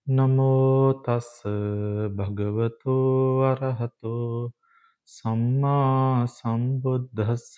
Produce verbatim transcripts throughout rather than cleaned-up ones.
නමෝ තස් භගවතු අරහතෝ සම්මා සම්බුද්දස්ස.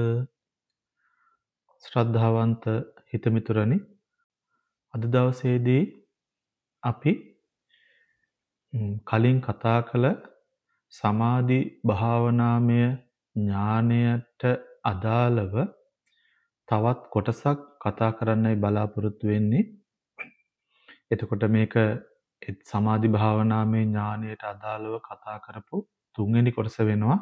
ශ්‍රද්ධාවන්ත හිතමිතුරනි, අද දවසේදී අපි ම්, කලින් කතා කළ සමාධි භාවනාමය ඥානයට අදාළව තවත් කොටසක් කතා කරන්නයි බලාපොරොත්තු වෙන්නේ. එතකොට මේක එත් සමාධි භාවනාමය ඥානයට අදාළව කතා කරපු තුන්වෙනි කොටස වෙනවා.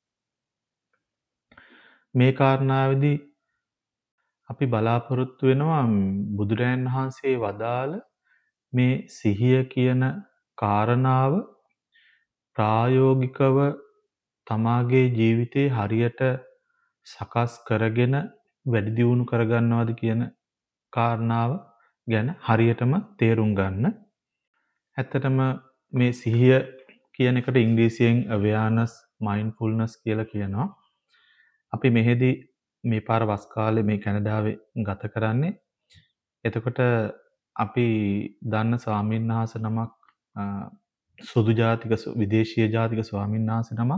මේ කාරණාවේදී අපි බලාපොරොත්තු වෙනවා ම්, බුදුරජාණන් වහන්සේ වදාළ මේ සිහිය කියන කාරණාව ප්‍රායෝගිකව තමාගේ ජීවිතේ හරියට සකස් කරගෙන වැඩි දියුණු කරගන්නවද කියන කාරණාව ගැන හරියටම තේරුම් ගන්න. ඇත්තටම මේ සිහිය කියන එකට ඉංග්‍රීසියෙන් awareness mindfulness කියලා කියනවා. අපි මෙහෙදී මේ පාර වස් කාලේ මේ කැනඩාවේ ගත කරන්නේ. එතකොට අපි දන්න ස්වාමීන් වහන්සේ නමක් අ, සුදු ජාතික ස්ව- විදේශීය ජාතික ස්වාමීන් වහන්සේ නමක්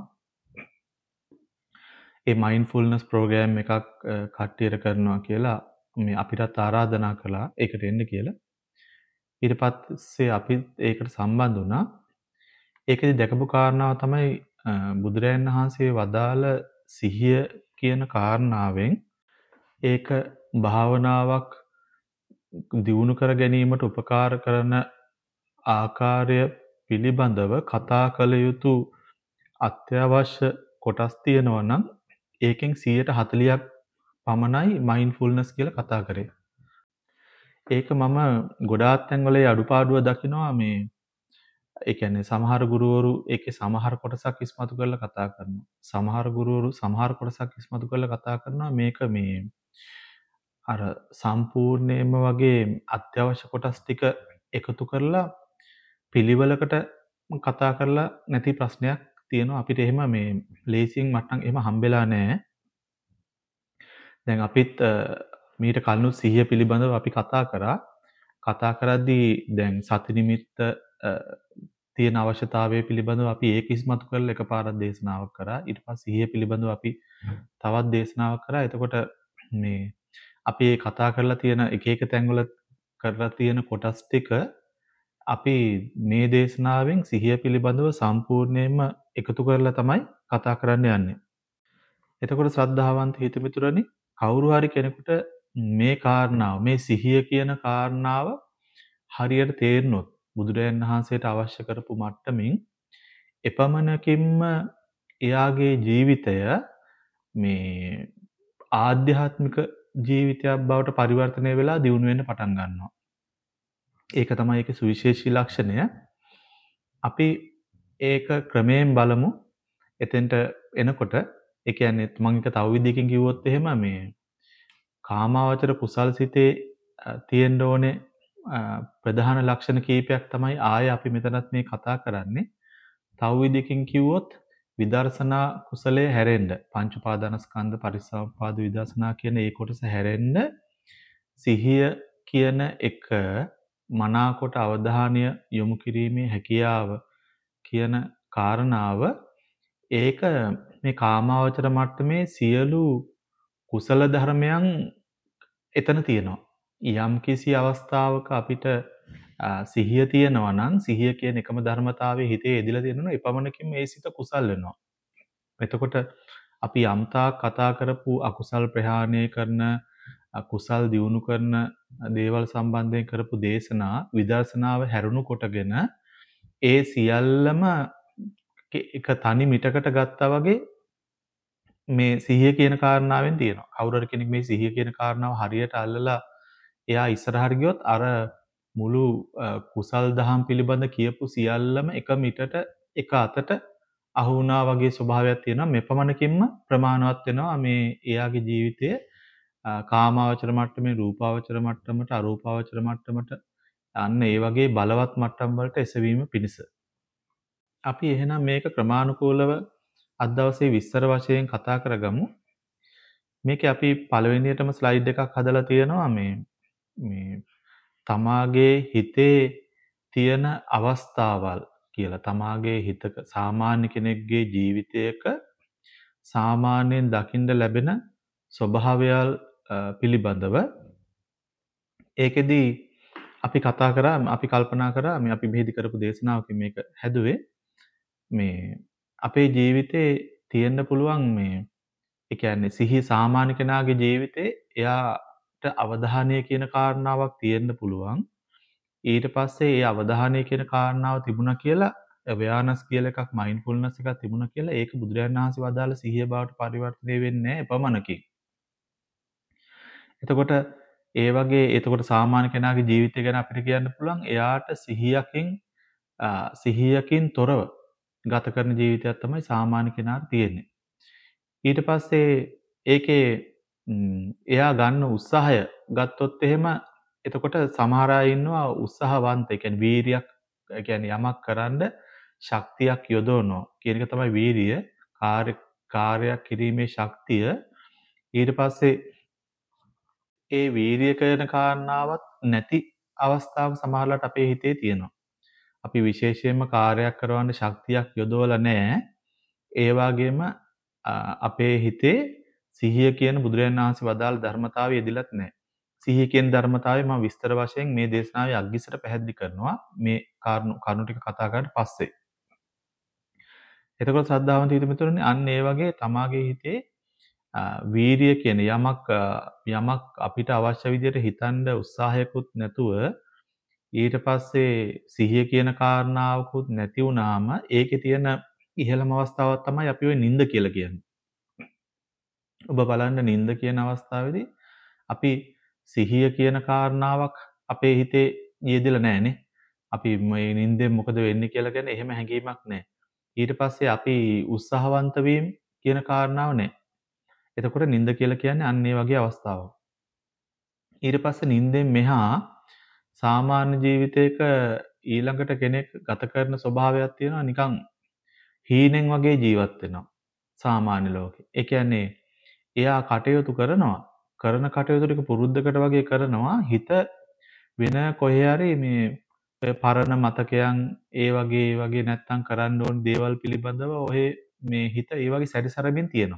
ඒ මයින්ඩ්ෆුල්නස් ප්‍රෝග්‍රෑම් එකක් අ, කට්ටියට කරනවා කියලා මේ අපිටත් ආරාධනා කළා ඒකට එන්න කියලා. ඊට පස්සේ අපි ඒකට සම්බන්ධ වුණා. ඒකෙදි දැකපු කාරණාව තමයි අ, බුදුරජාණන් වහන්සේ වදාළ සිහිය කියන කාරණාවෙන් ඒක භාවනාවක් දියුණු කර ගැනීමට උපකාර කරන ආකාරය පිළිබඳව කතා කළ යුතු අත්‍යවශ්‍ය කොටස් තියෙනවා නම් ඒකෙන් සියයට හතළිහක් පමණයි මයින්ඩ්ෆුල්නස් කියලා කතා කරේ. ඒක මම ගොඩාක් තැන්වල ඒ අඩුපාඩුව දකිනවා. මේ ඒ කියන්නේ සමහර ගුරුවරු ඒකේ සමහර කොටසක් ඉස්මතු කරලා කතා කරනවා. සමහර ගුරුවරු සමහර කොටසක් ඉස්මතු කරලා කතා කරනවා. මේක මේ අර සම්පූර්ණයෙන්ම වගේ අත්‍යවශ්‍ය කොටස් ටික එකතු කරලා පිළිවෙලකට කතා කරලා නැති ප්‍රශ්නයක් තියෙනවා. අපිට එහෙම මේ ලේසියෙන් මට නම් එහෙම හම්බෙලා නැහැ. දැන් අපිත් අ, මීට කලිනුත් සිහිය පිළිබඳව අපි කතා කරා. කතා කරද්දී දැන් සති නිමිත්ත අ, තියෙන අවශ්‍යතාවය පිළිබඳව අපි ඒක ඉස්මතු කරලා එකපාරක් දේශනාවක් කරා. ඊට පස්සේ සිහිය පිළිබඳව අපි තවත් දේශනාවක් කරා. එතකොට මේ අපි ඒ කතා කරලා තියෙන එක එක තැන්වල කරලා තියෙන කොටස් ටික අපි මේ දේශනාවෙන් සිහිය පිළිබඳව සම්පූර්ණයෙන්ම එකතු කරලා තමයි කතා කරන්න යන්නේ. එතකොට ශ්‍රද්ධාවන්ත හිතමිතුරනි, කවුරු හරි කෙනෙකුට මේ කාරණාව, මේ සිහිය කියන කාරණාව හරියට තේරුනොත් බුදුරජාණන් වහන්සේට අවශ්‍ය කරපු මට්ටමින් එපමණකින්ම එයාගේ ජීවිතය මේ ආධ්‍යාත්මික ජීවිතයක් බවට පරිවර්තනය වෙලා දියුණු වෙන්න පටන් ගන්නවා. ඒක තමයි ඒකේ සුවිශේෂී ලක්ෂණය. අපි ඒක ක්‍රමයෙන් බලමු. එතෙන්ට එනකොට ඒ කියන්නේ මම එක තව විදිහකින් කිව්වොත් එහෙම මේ කාමාවචර කුසල් සිතේ අ, තියෙන්න ඕනේ අ, ප්‍රධාන ලක්ෂණ කීපයක් තමයි ආයේ අපි මෙතනත් මේ කතා කරන්නේ. තව විදිහකින් කිව්වොත් විදර්ශනා කුසලයේ හැරෙන්න පංච උපාදානස්කන්ධ පරිසම්පාද විදර්ශනා කියන ඒ කොටස හැරෙන්න සිහිය කියන එක මනාකොට අවධානය යොමු කිරීමේ හැකියාව කියන කාරණාව ඒක මේ කාමාවචර මට්ටමේ සියලු කුසල ධර්මයන් එතන තියෙනවා. යම් කිසි අවස්ථාවක අපිට අ, සිහිය තියෙනවා නම් සිහිය කියන එකම ධර්මතාවයේ හිතේ එදිලා තියෙනවා නම් එපමණකින් මේ සිත කුසල් වෙනවා. එතකොට අපි යම්තාක් කතා කරපු අකුසල් ප්‍රහාණය කරන අකුසල් දියුණු කරන දේවල් සම්බන්ධයෙන් කරපු දේශනා විදර්ශනාව හැරුණු කොටගෙන ඒ සියල්ලම එක එක තනි මිටකට ගත්තා වගේ මේ සිහිය කියන කාරණාවෙන් තියෙනවා. කවුරු හරි කෙනෙක් මේ සිහිය කියන කාරණාව හරියට අල්ලලා එයා ඉස්සරහට ගියොත් අර මුළු අ, කුසල් දහම් පිළිබඳ කියපු සියල්ලම එක මිටට එක අතට අහු වුණා වගේ ස්වභාවයක් තියෙනවා. මෙපමණකින්ම ප්‍රමාණවත් වෙනවා මේ එයාගේ ජීවිතය අ, කාමාවචර මට්ටමේ රූපාවචර මට්ටමට අරූපාවචර මට්ටමට අන්න ඒ වගේ බලවත් මට්ටම් වලට එසවීම පිණිස. අපි එහෙනම් මේක ක්‍රමානුකූලව අද දවසේ විස්තර වශයෙන් කතා කරගමු. මේකේ අපි පළවෙනියටම ස්ලයිඩ් එකක් හදලා තියෙනවා මේ මේ තමාගේ හිතේ තියෙන අවස්ථාවල් කියලා තමාගේ හිතක සාමාන්‍ය කෙනෙක්ගේ ජීවිතයක සාමාන්‍යයෙන් දකින්න ලැබෙන ස්වභාවයල් අ, පිළිබඳව ඒකෙදී අපි කතා කරා අපි කල්පනා කරා මේ අපි මෙහෙදි කරපු දේශනාවකින් මේක හැදුවේ මේ අපේ ජීවිතේ තියෙන්න පුළුවන් මේ ඒ කියන්නේ සිහිය සාමාන්‍ය කෙනාගේ ජීවිතේ එයාට අවධානය කියන කාරණාවක් තියෙන්න පුළුවන්. ඊට පස්සේ ඒ අවධානය කියන කාරණාව තිබුණා කියලා අවයානස් කියලා එකක් මයින්ඩ්ෆුල්නස් එකක් තිබුණා කියලා ඒක බුදුරජාණන් වහන්සේ වදාළ සිහිය බවට පරිවර්තනය වෙන්නේ නැහැ එපමණකින්. එතකොට ඒ වගේ එතකොට සාමාන්‍ය කෙනාගේ ජීවිතය ගැන අපිට කියන්න පුළුවන් එයාට සිහියකින් අ, සිහියකින් තොරව ගත කරන ජීවිතයක් තමයි සාමාන්‍ය කෙනාට තියෙන්නේ. ඊට පස්සේ ඒකේ ම්, එයා ගන්න උත්සාහය ගත්තොත් එහෙම එතකොට සමහර අය ඉන්නවා උත්සාහවන්ත ඒ කියන්නේ වීරියක් ඒ කියන්නේ යමක් කරන්න ශක්තියක් යොදවනවා කියන එක තමයි වීරිය කාර්ය කාර්යයක් කිරීමේ ශක්තිය ඊට පස්සේ ඒ වීරිය කරන කාරණාවක් නැති අවස්ථාවක් සමහරවිට අපේ හිතේ තියෙනවා. අපි විශේෂයෙන්ම කාර්යයක් කරවන්න ශක්තියක් යොදවලා නැහැ. ඒ වගේම අ, අපේ හිතේ සිහිය කියන බුදුරජාණන් වහන්සේ වදාළ ධර්මතාවය යෙදිලත් නැහැ. සිහිය කියන ධර්මතාවය මම විස්තර වශයෙන් මේ දේශනාවේ අග්ගිසට පැහැදිලි කරනවා මේ කාරණු කරුණු ටික කතා කරලා පස්සේ. එතකොට ශ්‍රද්ධාවන්ත හිතමිතුරනේ අන්න ඒ වගේ තමාගේ හිතේ අ, වීරිය කියන යමක් අ, යමක් අපිට අවශ්‍ය විදිහට හිතන්න උත්සාහයකුත් නැතුව ඊට පස්සේ සිහිය කියන කාරණාවකුත් නැති වුනාම ඒකේ තියෙන ඉහළම අවස්ථාවක් තමයි අපි ওই නිින්ද කියලා කියන්නේ. ඔබ බලන්න නිින්ද කියන අවස්ථාවේදී අපි සිහිය කියන කාරණාවක් අපේ හිතේ යෙදিলা නැහනේ. අපි මේ නිින්දෙන් මොකද වෙන්නේ කියලා ගැන එහෙම හැඟීමක් නැහැ. ඊට පස්සේ අපි උත්සාහවන්ත වීම කියන කාරණාව නැහැ. එතකොට නිින්ද කියලා කියන්නේ අන්න ඒ වගේ අවස්ථාවක්. ඊට පස්සේ නිින්දෙන් මෙහා සාමාන්‍ය ජීවිතයක ඊළඟට කෙනෙක් ගත කරන ස්වභාවයක් තියෙනවා නිකන් හීනෙන් වගේ ජීවත් වෙනවා සාමාන්‍ය ලෝකේ. ඒ කියන්නේ එයා කටයුතු කරනවා කරන කටයුතු ටික පුරුද්දකට වගේ කරනවා හිත වෙන කොහේ හරි මේ ඔය පරණ මතකයන් ඒ වගේ ඒ වගේ නැත්තම් කරන්න ඕන දේවල් පිළිබඳව ඔය මේ හිත ඒ වගේ සැරිසරමින් තියෙනවා.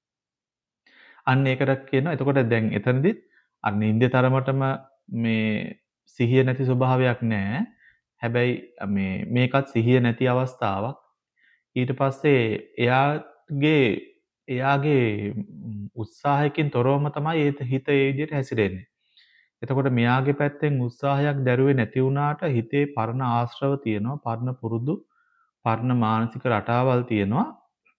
අන්න ඒකට කියනවා එතකොට දැන් එතනදිත් අර නිින්දේ තරමටම මේ සිහිය නැති ස්වභාවයක් නැහැ. හැබැයි මේ මේකත් සිහිය නැති අවස්ථාවක්. ඊට පස්සේ එයාගේ එයාගේ උත්සාහයකින් තොරවම තමයි ඒ හිත ඒ විදිහට හැසිරෙන්නේ. එතකොට මෙයාගේ පැත්තෙන් උත්සාහයක් දැරුවේ නැති වුණාට හිතේ පරණ ආශ්‍රව තියෙනවා, පරණ පුරුදු, පරණ මානසික රටාවල් තියෙනවා.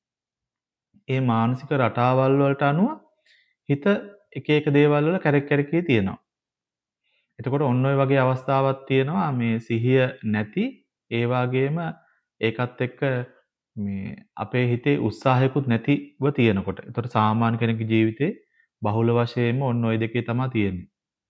ඒ මානසික රටාවල් වලට අනුව හිත එක එක දේවල් වල කැරක් කැරකී තියෙනවා. එතකොට ඔන්න ඔය වගේ අවස්ථාවක් තියෙනවා මේ සිහිය නැති ඒ වගේම ඒකත් එක්ක මේ අපේ හිතේ උත්සාහයකුත් නැතිව තියෙනකොට. එතකොට සාමාන්‍ය කෙනෙකුගේ ජීවිතේ බහුල වශයෙන්ම ඔන්න ඔය දෙකේ තමයි තියෙන්නේ.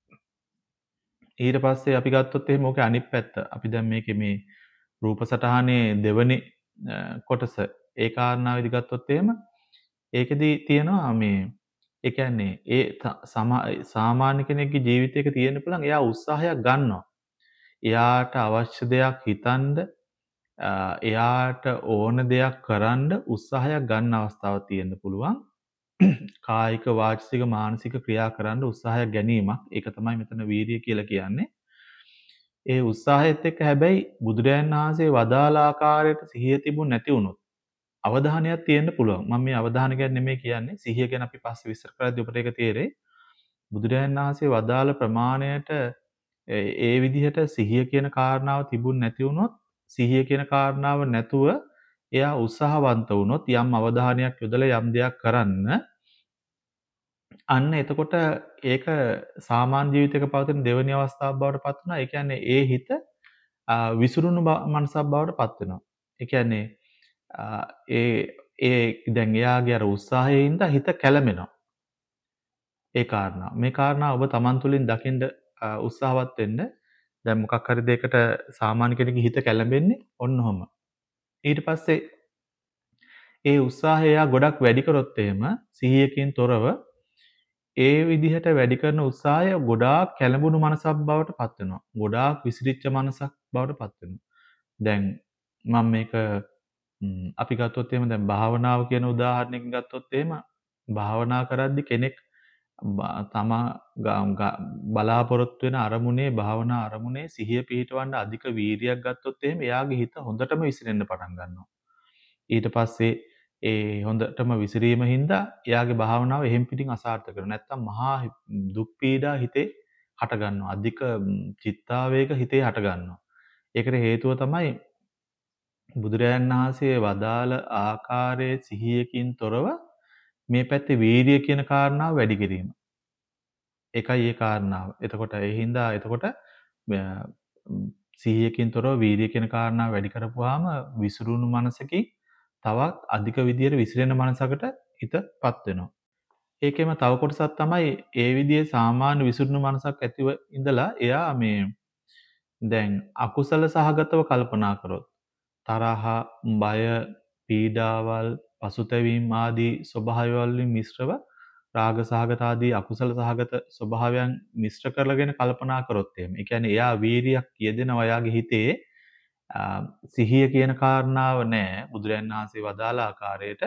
ඊට පස්සේ අපි ගත්තොත් එහෙම ඕකේ අනිත් පැත්ත. අපි දැන් මේකේ මේ රූප සටහනේ දෙවනි අ, කොටස ඒ කාරණාවෙදි ගත්තොත් එහෙම ඒකෙදි තියෙනවා මේ ඒ කියන්නේ ඒ ත- සමා- සාමාන්‍ය කෙනෙක්ගේ ජීවිතයක තියෙන්න පුළුවන් එයා උත්සාහයක් ගන්නවා. එයාට අවශ්‍ය දෙයක් හිතනද එයාට ඕන දෙයක් කරන්න උත්සාහයක් ගන්න අවස්ථාවක් තියෙන්න පුළුවන්. කායික වාචික මානසික ක්‍රියා කරන්න උත්සාහයක් ගැනීමක්. ඒක තමයි මෙතන වීරිය කියලා කියන්නේ. ඒ උත්සාහයත් එක්ක හැබැයි බුදුරජාණන් වහන්සේ වදාළ ආකාරයට සිහිය තිබුණ නැති වුණොත් අවධානයක් තියෙන්න පුළුවන්. මම මේ අවධානය ගැන නෙමෙයි කියන්නේ. සිහිය ගැන අපි පස්සේ විස්තර කරද්දී ඔබට ඒක තේරෙයි. බුදුරජාණන් වහන්සේ වදාළ ප්‍රමාණයට ඒ ඒ විදිහට සිහිය කියන කාරණාව තිබුණ නැති වුණොත් සිහිය කියන කාරණාව නැතුව එයා උත්සාහවන්ත වුණොත් යම් අවධානයක් යොදලා යම් දෙයක් කරන්න අන්න එතකොට ඒක සාමාන්‍ය ජීවිතයක පවතින දෙවෙනි අවස්ථාවක් බවට පත් වෙනවා. ඒ කියන්නේ ඒ හිත අ, විසිරුණු බ- මනසක් බවට පත් වෙනවා. ඒ කියන්නේ අ, ඒ ඒ දැන් එයාගේ අර උත්සාහයෙන් හිත කැළඹෙනවා. ඒ කාරණා. මේ කාරණා ඔබ Taman තුලින් දකින්න අ, උත්සාහවත් වෙන්න. දැන් මොකක් හරි දෙයකට සාමාන්‍ය කෙනෙකුගේ හිත කැළඹෙන්නේ ඔන්න ඔහොම. ඊට පස්සේ ඒ උත්සාහය එයා ගොඩක් වැඩි කරොත් එහෙම සිහියකින් තොරව ඒ විදිහට වැඩි කරන උත්සාහය ගොඩාක් කැළඹුණු මනසක් බවට පත් වෙනවා. ගොඩාක් විසිරිච්ච මනසක් බවට පත් වෙනවා. දැන් මම මේක ම්, අපි ගත්තොත් එහෙම දැන් භාවනාව කියන උදාහරණයකින් ගත්තොත් එහෙම භාවනා කරද්දි කෙනෙක් බ- තමා ග- ග- බලාපොරොත්තු වෙන අරමුණේ භාවනා අරමුණේ සිහිය පිහිටවන්න අධික වීරියක් ගත්තොත් එහෙම එයාගේ හිත හොඳටම විසිරෙන්න පටන් ගන්නවා. ඊට පස්සේ ඒ හොඳටම විසිරීම හින්දා එයාගේ භාවනාව එහෙම් පිටින් අසාර්ථක වෙනවා. නැත්තම් මහා හි- දුක් පීඩා හිතේ හට ගන්නවා. අධික ම්, චිත්තාවේග හිතේ හට ගන්නවා. ඒකට හේතුව තමයි බුදුරජාණන් වහන්සේ වදාළ ආකාරයේ සිහියකින් තොරව මේ පැත්තේ වීරිය කියන කාරණාව වැඩි කිරීම. ඒකයි ඒ කාරණාව. එතකොට ඒ හින්දා එතකොට අ, ම්, සිහියකින් තොරව වීරිය කියන කාරණාව වැඩි කරපුවාම විසිරුණු මනසකින් තවත් අධික විදියට විසිරෙන මනසකට හිතපත් වෙනවා. ඒකෙම තව කොටසක් තමයි ඒ විදිහේ සාමාන්‍ය විසිරුණු මනසක් ඇතිව ඉඳලා එයා මේ දැන් අකුසල සහගතව කල්පනා කරොත් තරහ, බය, පීඩාවල්, පසුතැවීම් ආදී ස්වභාවයන් වලින් මිශ්‍රව රාග සහගත ආදී අකුසල සහගත ස්වභාවයන් මිශ්‍ර කරගෙන කල්පනා කරොත් එහෙම. ඒ කියන්නේ එයා වීරියක් යෙදෙනවා එයාගේ හිතේ අ, සිහිය කියන කාරණාව නෑ බුදුරජාණන් වහන්සේ වදාළ ආකාරයට.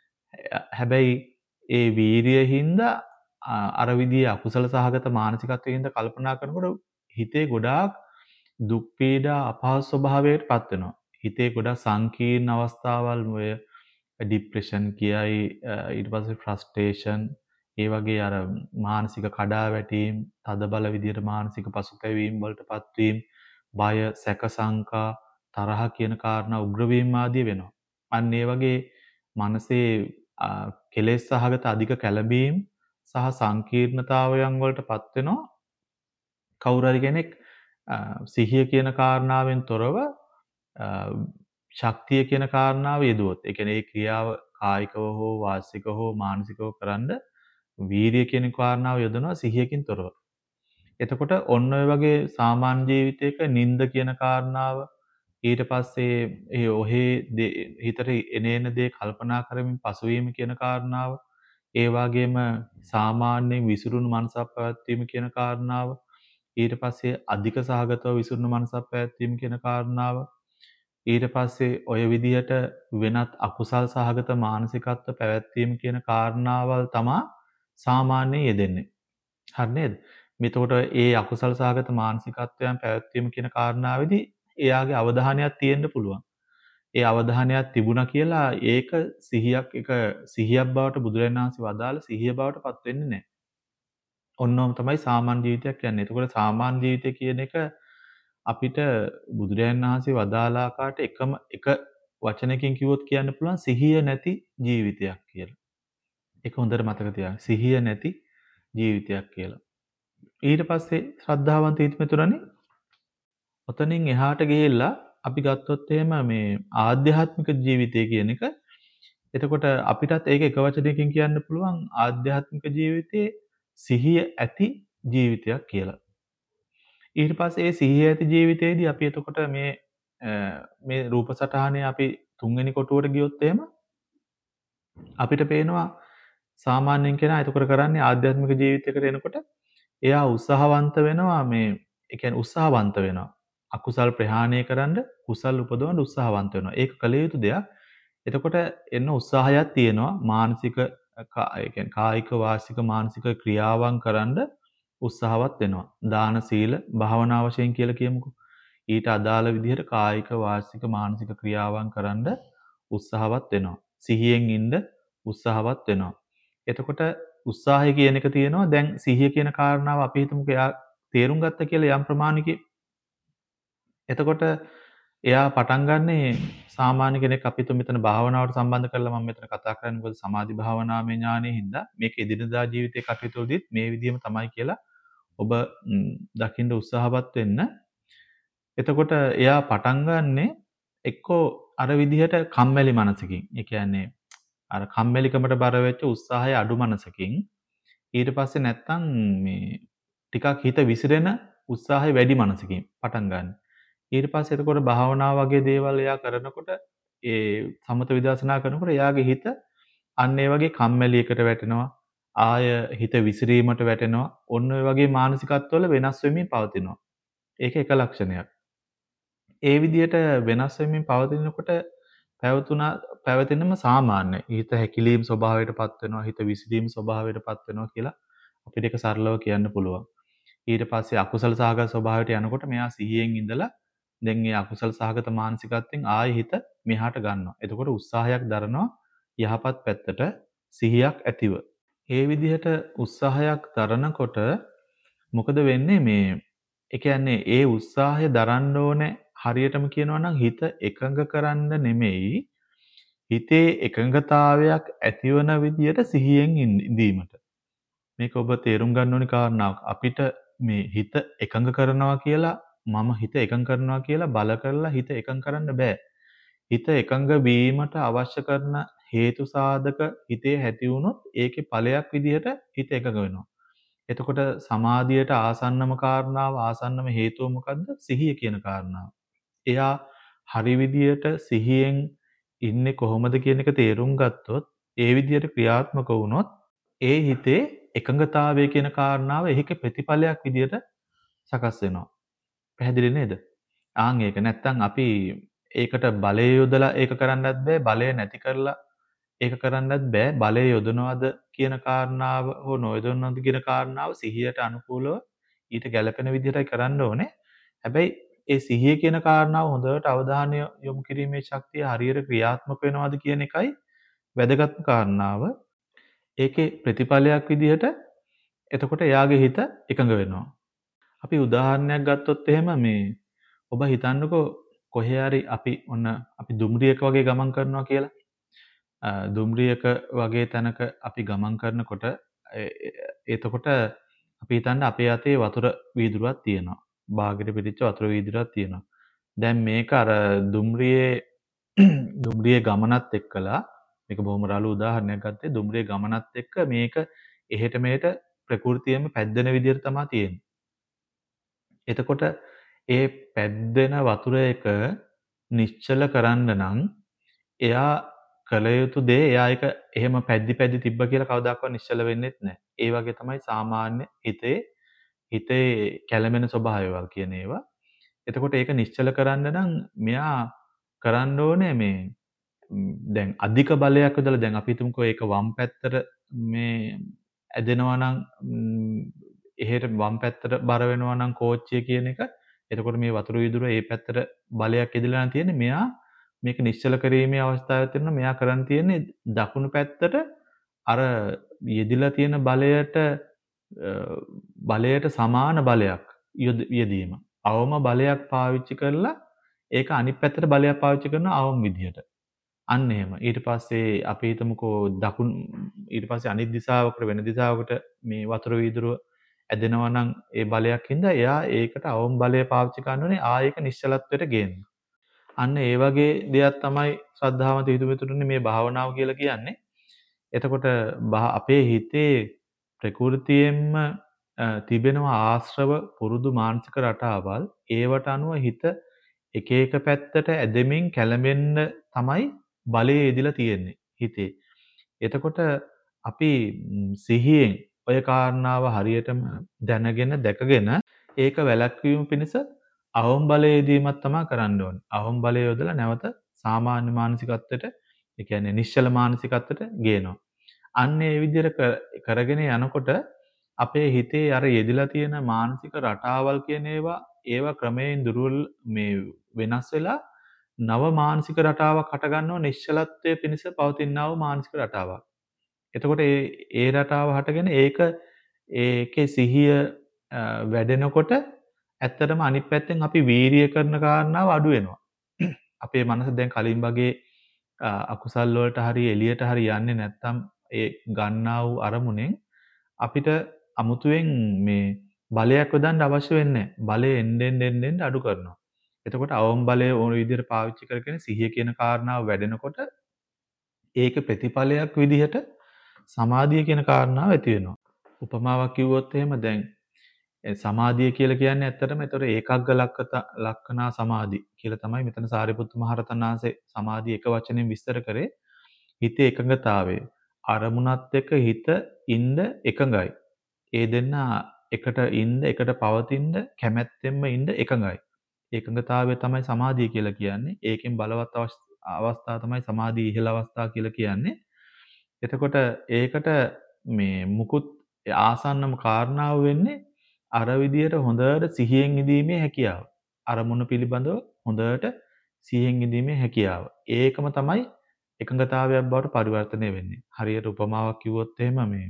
හැබැයි ඒ වීරිය හින්දා අ, අර විදිහේ අකුසල සහගත මානසිකත්වයෙන් හින්දා කල්පනා කරනකොට හිතේ ගොඩාක් දුක් පීඩා අපහසු ස්වභාවයකට පත් වෙනවා. හිතේ ගොඩක් සංකීර්ණ අවස්ථාවල් ඔය ડિප්‍රෙෂන් කියයි අ, ඊට පස්සේ ෆ්‍රස්ට්‍රේෂන් ඒ වගේ අර මානසික කඩාවැටීම් තදබල විදියට මානසික පසුතැවීම් වලට පත්වීම බය සැක සංකා තරහ කියන කාරණා උග්‍රවීම ආදී වෙනවා. අන්න ඒ වගේ මනසේ අ, කෙලෙස් සහගත අධික කැළඹීම් සහ සංකීර්ණතාවයන් වලට පත් වෙනවා කවුරු හරි කෙනෙක් අ, සිහිය කියන කාරණාවෙන් තොරව අ, ශක්තිය කියන කාරණාව යෙදුවොත්. ඒ කියන්නේ ඒ ක්‍රියාව කායිකව හෝ වාචිකව හෝ මානසිකව කරන්න වීරිය කියන කාරණාව යොදනවා සිහියකින් තොරව. එතකොට ඔන්න ඔය වගේ සාමාන්‍ය ජීවිතයක නිନ୍ଦ කියන කාරණාව ඊට පස්සේ ඒ ඔහේ දේ- හිතට එනේන දේ කල්පනා කරමින් පසුවීම කියන කාරණාව ඒ වගේම සාමාන්‍යයෙන් විසිරුණු මනසක් පැවැත්වීම කියන කාරණාව ඊට පස්සේ අධික සහගතව විසිරුණු මනසක් පැවැත්වීම කියන කාරණාව ඊට පස්සේ ඔය විදිහට වෙනත් අකුසල් සහගත මානසිකත්ව පැවැත්වීම කියන කාරණාවල් තමා සාමාන්‍යයෙන් යෙදෙන්නේ. හරි නේද? මෙතකොට ඒ අකුසල් සහගත මානසිකත්වයන් පැවැත්වීම කියන කාරණාවේදී එයාගේ අවධානයක් තියෙන්න පුළුවන්. ඒ අවධානයක් තිබුණා කියලා ඒක සිහියක් එක සිහියක් බවට බුදුරජාණන් වහන්සේ වදාළ සිහිය බවට පත් වෙන්නේ නැහැ. ඔන්නෝම තමයි සාමාන්‍ය ජීවිතයක් කියන්නේ. එතකොට සාමාන්‍ය ජීවිතය කියන එක අපිට බුදුරජාණන් වහන්සේ වදාළ ආකාරයට එකම එක වචනයකින් කිව්වොත් කියන්න පුළුවන් සිහිය නැති ජීවිතයක් කියලා. ඒක හොඳට මතක තියාගන්න. සිහිය නැති ජීවිතයක් කියලා. ඊට පස්සේ ශ්‍රද්ධාවන්ත හිතමිතුරනේ ඔතනින් එහාට ගිහිල්ලා අපි ගත්තොත් එහෙම මේ ආධ්‍යාත්මික ජීවිතය කියන එක එතකොට අපිටත් ඒක එක වචනයකින් කියන්න පුළුවන් ආධ්‍යාත්මික ජීවිතයේ සිහිය ඇති ජීවිතයක් කියලා. ඊට පස්සේ ඒ සිහිය ඇති ජීවිතයේදී අපි එතකොට මේ අ, මේ රූප සටහනේ අපි තුන්වෙනි කොටුවට ගියොත් එහෙම අපිට පේනවා සාමාන්‍යයෙන් කෙනා එතකොට කරන්නේ ආධ්‍යාත්මික ජීවිතයකට එනකොට එයා උත්සාහවන්ත වෙනවා මේ ඒ කියන්නේ උත්සාහවන්ත වෙනවා. අකුසල් ප්‍රහාණය කරන්න කුසල් උපදවන්න උත්සාහවන්ත වෙනවා. ඒක කළ යුතු දෙයක්. එතකොට එන්න උත්සාහයක් තියෙනවා මානසික කා- ඒ කියන්නේ කායික වාචික මානසික ක්‍රියාවන් කරන්න උත්සාහවත් වෙනවා. දාන සීල භාවනා වශයෙන් කියලා කියමුකෝ. ඊට අදාළ විදිහට කායික වාචික මානසික ක්‍රියාවන් කරන්න උත්සාහවත් වෙනවා. සිහියෙන් ඉන්න උත්සාහවත් වෙනවා. එතකොට උත්සාහය කියන එක තියෙනවා. දැන් සිහිය කියන කාරණාව අපි හිතමුකෝ එයා තේරුම් ගත්ත කියලා යම් ප්‍රමාණිකේ. එතකොට එයා පටන් ගන්නේ සාමාන්‍ය කෙනෙක් අපි හිතමු මෙතන භාවනාවට සම්බන්ධ කරලා මම මෙතන කතා කරන්නේ මොකද සමාධි භාවනාවේ ඥානෙ හින්දා මේක එදිනදා ජීවිතේ කටයුතු වලදීත් මේ විදිහම තමයි කියලා ඔබ ම්, දකින්න උත්සාහවත් වෙන්න. එතකොට එයා පටන් ගන්නෙ එක්කෝ අර විදිහට කම්මැලි මනසකින්. ඒ කියන්නේ අර කම්මැලිකමට බර වෙච්ච උත්සාහය අඩු මනසකින් ඊට පස්සේ නැත්තම් මේ ටිකක් හිත විසිරෙන උත්සාහය වැඩි මනසකින් පටන් ගන්න. ඊට පස්සේ එතකොට භාවනා වගේ දේවල් එයා කරනකොට ඒ සමත විදර්ශනා කරනකොට එයාගේ හිත අන්න ඒ වගේ කම්මැලි එකට වැටෙනවා. ආය හිත විසිරීමට වැටෙනවා. ඔන්න ඔය වගේ මානසිකත්වවල වෙනස් වෙමින් පවතිනවා. ඒක එක ලක්ෂණයක්. ඒ විදිහට වෙනස් වෙමින් පවතිනකොට පැවතුනා පැවතෙනම සාමාන්‍යයි. හිත හැකිලීම් ස්වභාවයටපත් වෙනවා, හිත විසිරීම් ස්වභාවයටපත් වෙනවා කියලා අපිට ඒක සරලව කියන්න පුළුවන්. ඊට පස්සේ අකුසල සහගත ස්වභාවයට යනකොට මෙයා සිහියෙන් ඉඳලා දැන් මේ අකුසල සහගත මානසිකත්වයෙන් ආයෙ හිත මෙහාට ගන්නවා. එතකොට උත්සාහයක් දරනවා යහපත් පැත්තට සිහියක් ඇතිව. ඒ විදිහට උත්සාහයක් දරනකොට මොකද වෙන්නේ මේ ඒ කියන්නේ ඒ උත්සාහය දරන්න ඕනේ හරියටම කියනවා නම් හිත එකඟ කරන්න නෙමෙයි හිතේ එකඟතාවයක් ඇතිවන විදියට සිහියෙන් ඉඳීමට. මේක ඔබ තේරුම් ගන්න ඕනි කාරණාවක්. අපිට මේ හිත එකඟ කරනවා කියලා මම හිත එකඟ කරනවා කියලා බල කරලා හිත එකඟ කරන්න බෑ. හිත එකඟ වීමට අවශ්‍ය කරන හේතු සාධක හිතේ ඇති වුණොත් ඒකේ ඵලයක් විදිහට හිත එකඟ වෙනවා. එතකොට සමාධියට ආසන්නම කාරණාව ආසන්නම හේතුව මොකද්ද? සිහිය කියන කාරණාව. එයා හරි විදියට සිහියෙන් ඉන්නේ කොහොමද කියන එක තේරුම් ගත්තොත් ඒ විදියට ක්‍රියාත්මක වුණොත් ඒ හිතේ එකඟතාවය කියන කාරණාව ඒකේ ප්‍රතිඵලයක් විදියට සකස් වෙනවා. පැහැදිලි නේද? ආන් ඒක නැත්තම් අපි ඒකට බලය යොදලා ඒක කරන්නත් බෑ බලය නැති කරලා ඒක කරන්නත් බෑ බලය යොදනවද කියන කාරණාව හෝ නොයොදනවද කියන කාරණාව සිහියට අනුකූලව ඊට ගැළපෙන විදිහටයි කරන්න ඕනේ. හැබැයි ඒ සිහිය කියන කාරණාව හොඳට අවධානය යොමු කිරීමේ ශක්තිය හරියට ක්‍රියාත්මක වෙනවද කියන එකයි වැදගත්ම කාරණාව. ඒකේ ප්‍රතිඵලයක් විදිහට එතකොට එයාගේ හිත එකඟ වෙනවා. අපි උදාහරණයක් ගත්තොත් එහෙම මේ ඔබ හිතන්නකෝ කොහේ හරි අපි ඔන්න අපි දුම්රියක වගේ ගමන් කරනවා කියලා. දුම්රියක වගේ තැනක අපි ගමන් කරනකොට එතකොට අපි හිතන්න අපේ අතේ වතුර වීදුරුවක් තියෙනවා. බාගෙට පිටිච්ච වතුර වීදුරුවක් තියෙනවා. දැන් මේක අර දුම්රියේ දුම්රියේ ගමනත් එක්කලා මේක බොහොම රළු උදාහරණයක් ගත්තේ දුම්රියේ ගමනත් එක්ක මේක එහෙට මෙහෙට ප්‍රകൃතියෙම පැද්දෙන විදිහට තමයි තියෙන්නේ. එතකොට ඒ පැද්දෙන වතුර එක නිශ්චල කරන්න නම් එයා කළ යුතු දේ එයා ඒක එහෙම පැද්දි පැද්දි තිබ්බ කියලා කවදාකවත් නිශ්චල වෙන්නෙත් නැහැ. ඒ වගේ තමයි සාමාන්‍ය හිතේ හිතේ කැළඹෙන ස්වභාවයවල් කියන ඒවා. එතකොට ඒක නිශ්චල කරන්න නම් මෙයා කරන්න ඕනේ මේ දැන් අධික බලයක් යොදලා දැන් අපි හිතමුකෝ ඒක වම් පැත්තට මේ ඇදෙනවා නම් එහෙට වම් පැත්තට බර වෙනවා නම් කෝච්චිය කියන එක. එතකොට මේ වතුර වීදුරුව ඒ පැත්තට බලයක් ඇදලා තියෙන්නේ. මෙයා මේක නිශ්චල කිරීමේ අවස්ථාවක් තියෙනවා. මෙයා කරන්න තියෙන්නේ දකුණු පැත්තට අර යෙදිලා තියෙන බලයට බලයට සමාන බලයක් යෙදීම. අවම බලයක් පාවිච්චි කරලා ඒක අනිත් පැත්තට බලයක් පාවිච්චි කරනවා අවම විදිහට. අන්න එහෙම. ඊට පස්සේ අපි හිතමුකෝ දකුණු ඊට පස්සේ අනිත් දිශාවකට වෙන දිශාවකට මේ වතුර වීදුරුව ඇදෙනවා නම් ඒ බලයක් හින්දා එයා ඒකට අවම බලය පාවිච්චි කරනෝනේ ආයෙක නිශ්චලත්වයට ගේන්න. අන්න ඒ වගේ දෙයක් තමයි ශ්‍රද්ධාවන්ත හිතුමිතුරුනි මේ භාවනාව කියලා කියන්නේ. එතකොට අපේ හිතේ ප්‍රകൃතියෙන්ම තිබෙනවා ආශ්‍රව පුරුදු මානසික රටාවල් ඒවට අනුව හිත එක එක පැත්තට ඇදෙමින් කැළඹෙන්න තමයි බලය යෙදিলা තියෙන්නේ හිතේ. එතකොට අපි සිහියෙන් ඔය කාරණාව හරියටම දැනගෙන දැකගෙන ඒක වැළැක්වීම පිණිස අවම බලය යෙදීමක් තමයි කරන්න ඕනේ. අවම බලය යොදලා නැවත සාමාන්‍ය මානසිකත්වයට ඒ කියන්නේ නිශ්චල මානසිකත්වයට ගේනවා. අන්න ඒ විදිහට කරගෙන යනකොට අපේ හිතේ අර යෙදිලා තියෙන මානසික රටාවල් කියන ඒවා ඒවා ක්‍රමයෙන් දුර්වල මේ වෙනස් වෙලා නව මානසික රටාවක් හටගන්නව නිශ්චලත්වයේ පිණිස පවතිනා වූ මානසික රටාවක්. එතකොට ඒ ඒ රටාව හටගෙන ඒක ඒකේ සිහිය වැඩෙනකොට ඇත්තටම අනිත් පැත්තෙන් අපි වීරිය කරන කාරණාව අඩු වෙනවා. අපේ මනස දැන් කලින් වගේ අකුසල් වලට හරි එළියට හරි යන්නේ නැත්නම් ඒ ගන්නා වූ අරමුණෙන් අපිට අමුතුවෙන් මේ බලයක් යොදන්න අවශ්‍ය වෙන්නේ නැහැ. බලය එන්න එන්න එන්න අඩු කරනවා. එතකොට අවම බලය ඕන විදිහට පාවිච්චි කරගෙන සිහිය කියන කාරණාව වැඩෙනකොට ඒක ප්‍රතිඵලයක් විදිහට සමාධිය කියන කාරණාව ඇති වෙනවා. උපමාවක් කිව්වොත් එහෙම දැන් සමාධිය කියලා කියන්නේ ඇත්තටම ඒතර ඒකග්ග ලක්කත ලක්කනා සමාධි කියලා තමයි මෙතන සාරිපුත්තු මහ රහතන් වහන්සේ සමාධිය එක වචනෙන් විස්තර කරේ. හිතේ එකඟතාවය. අරමුණත් එක්ක හිත ඉන්න එකඟයි. ඒ දෙන්න එකට ඉන්න, එකට පවතින්න කැමැත්තෙන්ම ඉන්න එකඟයි. එකඟතාවය තමයි සමාධිය කියලා කියන්නේ. ඒකෙන් බලවත් අවස්ථාව තමයි සමාධියේ ඉහළ අවස්ථාව කියලා කියන්නේ. එතකොට ඒකට මේ මුකුත් ආසන්නම කාරණාව වෙන්නේ අර විදියට හොඳට සිහියෙන් ඉඳීමේ හැකියාව. අරමුණ පිළිබඳව හොඳට සිහියෙන් ඉඳීමේ හැකියාව. ඒකම තමයි එකඟතාවයක් බවට පරිවර්තනය වෙන්නේ. හරියට උපමාවක් කිව්වොත් එහෙම මේ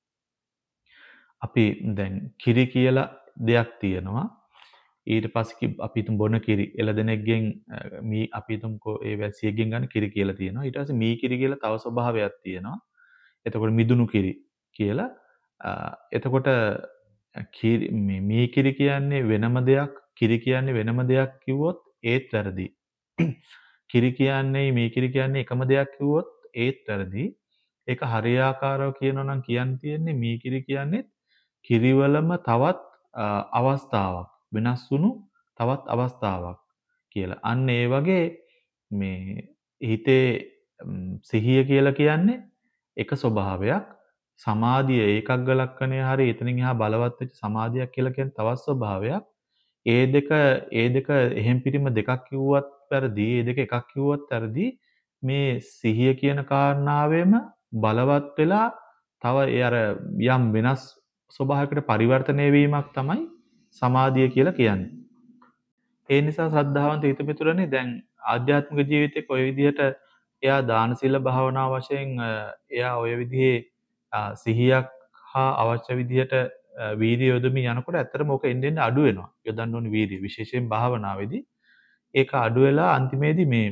අපි දැන් කිරි කියලා දෙයක් තියෙනවා. ඊට පස්සේ අපි හිතමු බොන කිරි එළදෙනෙක්ගෙන් මී අපි හිතමුකෝ ඒ වැසියගෙන් ගන්න කිරි කියලා තියෙනවා. ඊට පස්සේ මී කිරි කියලා තව ස්වභාවයක් තියෙනවා. එතකොට මිදුණු කිරි කියලා. එතකොට කිරි මේ මී කිරි කියන්නේ වෙනම දෙයක්, කිරි කියන්නේ වෙනම දෙයක් කිව්වොත් ඒත් වැරදි. කිරි කියන්නේ මී කිරි කියන්නේ එකම දෙයක් කිව්වොත් ඒත් වැරදි. ඒක හරියාකාරව කියනවා නම් කියන්න තියෙන්නේ මී කිරි කියන්නේ කිරිවලම තවත් අවස්ථාවක්. වෙනස් වුණු තවත් අවස්ථාවක් කියලා. අන්න ඒ වගේ මේ හිතේ සිහිය කියලා කියන්නේ එක ස්වභාවයක්. සමාධිය ඒකග්ග ලක්ෂණය හරි එතනින් එහා බලවත් වෙච්ච සමාධියක් කියලා කියන්නේ තවත් ස්වභාවයක්. ඒ දෙක ඒ දෙක එහෙම් පිටිම දෙකක් කිව්වත් වැරදි. ඒ දෙක එකක් කිව්වත් වැරදි. මේ සිහිය කියන කාරණාවෙම බලවත් වෙලා තව ඒ අර යම් වෙනස් ස්වභාවයකට පරිවර්තනය වීමක් තමයි සමාධිය කියලා කියන්නේ. ඒ නිසා ශ්‍රද්ධාවන්ත හිතමිතුරනේ දැන් ආධ්‍යාත්මික ජීවිතේ කොයි විදිහට එයා දාන සීල භාවනා වශයෙන් එයා ඔය විදිහේ සිහියක් හා අවශ්‍ය විදිහට වීර්ය යොදමින් යනකොට ඇත්තටම ඕක එන්න එන්න අඩු වෙනවා. යොදන්න ඕනේ වීර්ය විශේෂයෙන් භාවනාවේදී ඒක අඩු වෙලා අන්තිමේදී මේ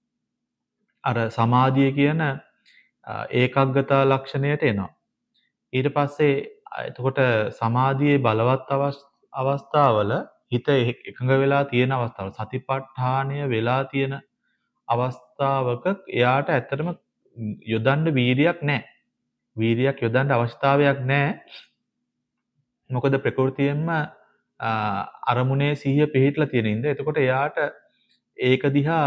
අර සමාධිය කියන ඒකග්ගතා ලක්ෂණයට එනවා. ඊට පස්සේ එතකොට සමාධියේ බලවත් අවස්ථාවල හිත එකඟ වෙලා තියෙන අවස්ථාවල සතිපට්ඨානය වෙලා තියෙන අවස්ථාවක එයාට ඇත්තටම යොදන්න වීරියක් නැහැ. වීරියක් යොදන්න අවශ්‍යතාවයක් නැහැ. මොකද ප්‍රകൃතියෙන්ම අරමුණේ සිහිය පිහිටලා තියෙන ඉඳ. එතකොට එයාට ඒක දිහා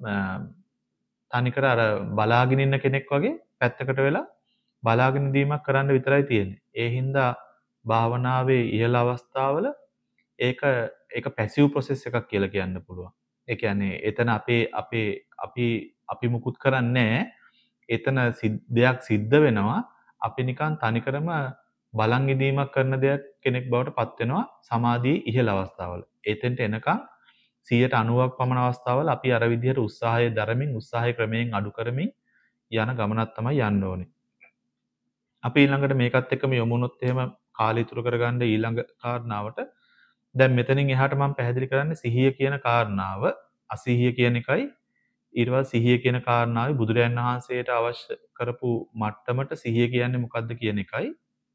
තනිකර අර බලාගෙන ඉන්න කෙනෙක් වගේ පැත්තකට වෙලා බලාගෙන ඉඳීමක් කරන්න විතරයි තියෙන්නේ. ඒ හින්දා භාවනාවේ ඉහළ අවස්ථාවල ඒක ඒක පැසිව් ප්‍රොසෙස් එකක් කියලා කියන්න පුළුවන්. ඒ කියන්නේ එතන අපේ අපේ අපි අපි මුකුත් කරන්නේ එතන දෙයක් සිද්ධ වෙනවා. අපි නිකන් තනිකරම බලන් ඉදීමක් කරන දෙයක් කෙනෙක් බවට පත් වෙනවා සමාධියේ ඉහළ අවස්ථාවල. එතෙන්ට එනකන් සියයට අනූවක් පමණ අවස්ථාවල අපි අර විදිහට උත්සාහය දරමින් උත්සාහය ක්‍රමයෙන් අඩු කරමින් යන ගමනක් තමයි යන්න ඕනේ. අපි ඊළඟට මේකත් එක්කම යමුනොත් එහෙම කාලය ඉතුරු කරගන්න ඊළඟ කාරණාවට දැන් මෙතනින් එහාට මම පැහැදිලි කරන්නේ සිහිය කියන කාරණාව අසිහිය කියන එකයි ඊට පස්සේ සිහිය කියන කාරණාවේ බුදුරයන් වහන්සේට අවශ්‍ය කරපු මට්ටමට සිහිය කියන්නේ මොකක්ද කියන එකයි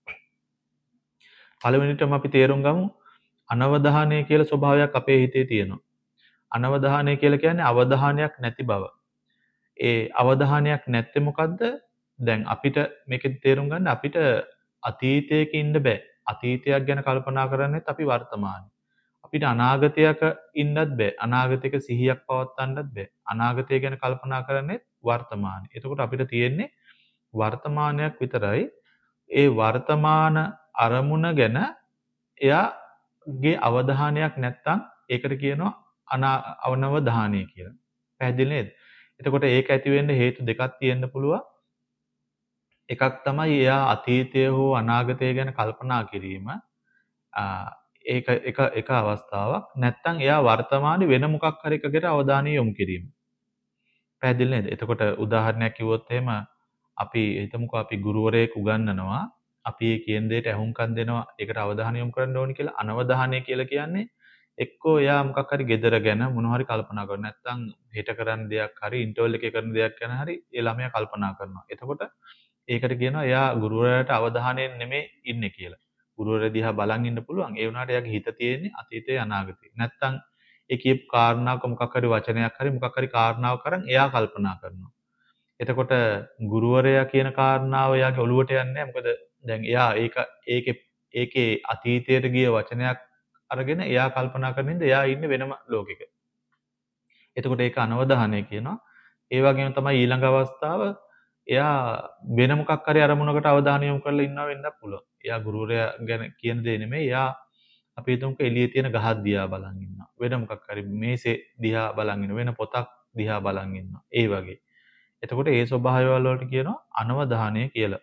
පළවෙනිටම අපි තේරුම් ගමු අනවධානය කියලා ස්වභාවයක් අපේ හිතේ තියෙනවා. අනවධානය කියලා කියන්නේ අවධානයක් නැති බව. ඒ අවධානයක් නැත්තේ මොකද්ද? දැන් අපිට මේකෙන් තේරුම් ගන්න අපිට අතීතයක ඉන්න බෑ. අතීතයක් ගැන කල්පනා කරන්නේත් අපි වර්තමානයේ. අපිට අනාගතයක ඉන්නත් බෑ. අනාගතයක සිහියක් පවත්වන්නත් බෑ. අනාගතය ගැන කල්පනා කරන්නේත් වර්තමානයේ. එතකොට අපිට තියෙන්නේ වර්තමානයක් විතරයි. ඒ වර්තමාන අරමුණ ගැන එයාගේ අවධානයක් නැත්තම් ඒකට කියනවා අනවධානය කියලා. පැහැදිලි නේද? එතකොට ඒක ඇති වෙන්න හේතු දෙකක් තියෙන්න පුළුවන්. එකක් තමයි එයා අතීතය හෝ අනාගතය ගැන කල්පනා කිරීම. ඒක එක එක අවස්ථාවක්. නැත්තම් එයා වර්තමානයේ වෙන මොකක් හරි එකකට අවධානය යොමු කිරීම. පැහැදිලි නේද? එතකොට උදාහරණයක් කිව්වොත් එහෙම අපි හිතමුකෝ අපි ගුරුවරයෙක් උගන්වනවා. අපි ඒ කියන දෙයට ඇහුම්කන් දෙනවා. ඒකට අවධානය යොමු කරන්න ඕනේ කියලා. අනවධානය කියලා කියන්නේ එක්කෝ එයා මොකක් හරි ගෙදර ගැන මොනවා හරි කල්පනා කරනවා. නැත්තම් හෙට කරන්න දෙයක් හරි ඉන්ටර්වල් එකේ කරන දෙයක් ගැන හරි ඒ ළමයා කල්පනා කරනවා. එතකොට ඒකට කියනවා එයා ගුරුවරයාට අවධානයෙන් නෙමෙයි ඉන්නේ කියලා. ගුරුවරයා දිහා බලන් ඉන්න පුළුවන්. ඒ වුණාට එයාගේ හිත තියෙන්නේ අතීතේ අනාගතේ. නැත්තම් ඒ කියපු කාරණාවක මොකක් හරි වචනයක් හරි මොකක් හරි කාරණාවක් අරන් එයා කල්පනා කරනවා. එතකොට ගුරුවරයා කියන කාරණාව එයාගේ ඔළුවට යන්නේ නැහැ. මොකද දැන් එයා ඒක ඒකේ ඒකේ අතීතයට ගිය වචනයක් අරගෙන එයා කල්පනා කරන ඉඳ එයා ඉන්නේ වෙනම ලෝකෙක. එතකොට ඒක අනවධානය කියනවා. ඒ වගේම තමයි ඊළඟ අවස්ථාව එයා වෙන මොකක් හරි අරමුණකට අවධානය යොමු කරලා ඉන්නවා වෙන්නත් පුළුවන්. එයා ගුරුවරයා ගැන කියන දේ නෙමෙයි. එයා අපි හිතමුකෝ එළියේ තියෙන ගහක් දිහා බලන් ඉන්නවා. වෙන මොකක් හරි මේසේ දිහා බලන් ඉන්නවා. වෙන පොතක් දිහා බලන් ඉන්නවා. ඒ වගේ. එතකොට ඒ ස්වභාවයවල වලට කියනවා අනවධානය කියලා.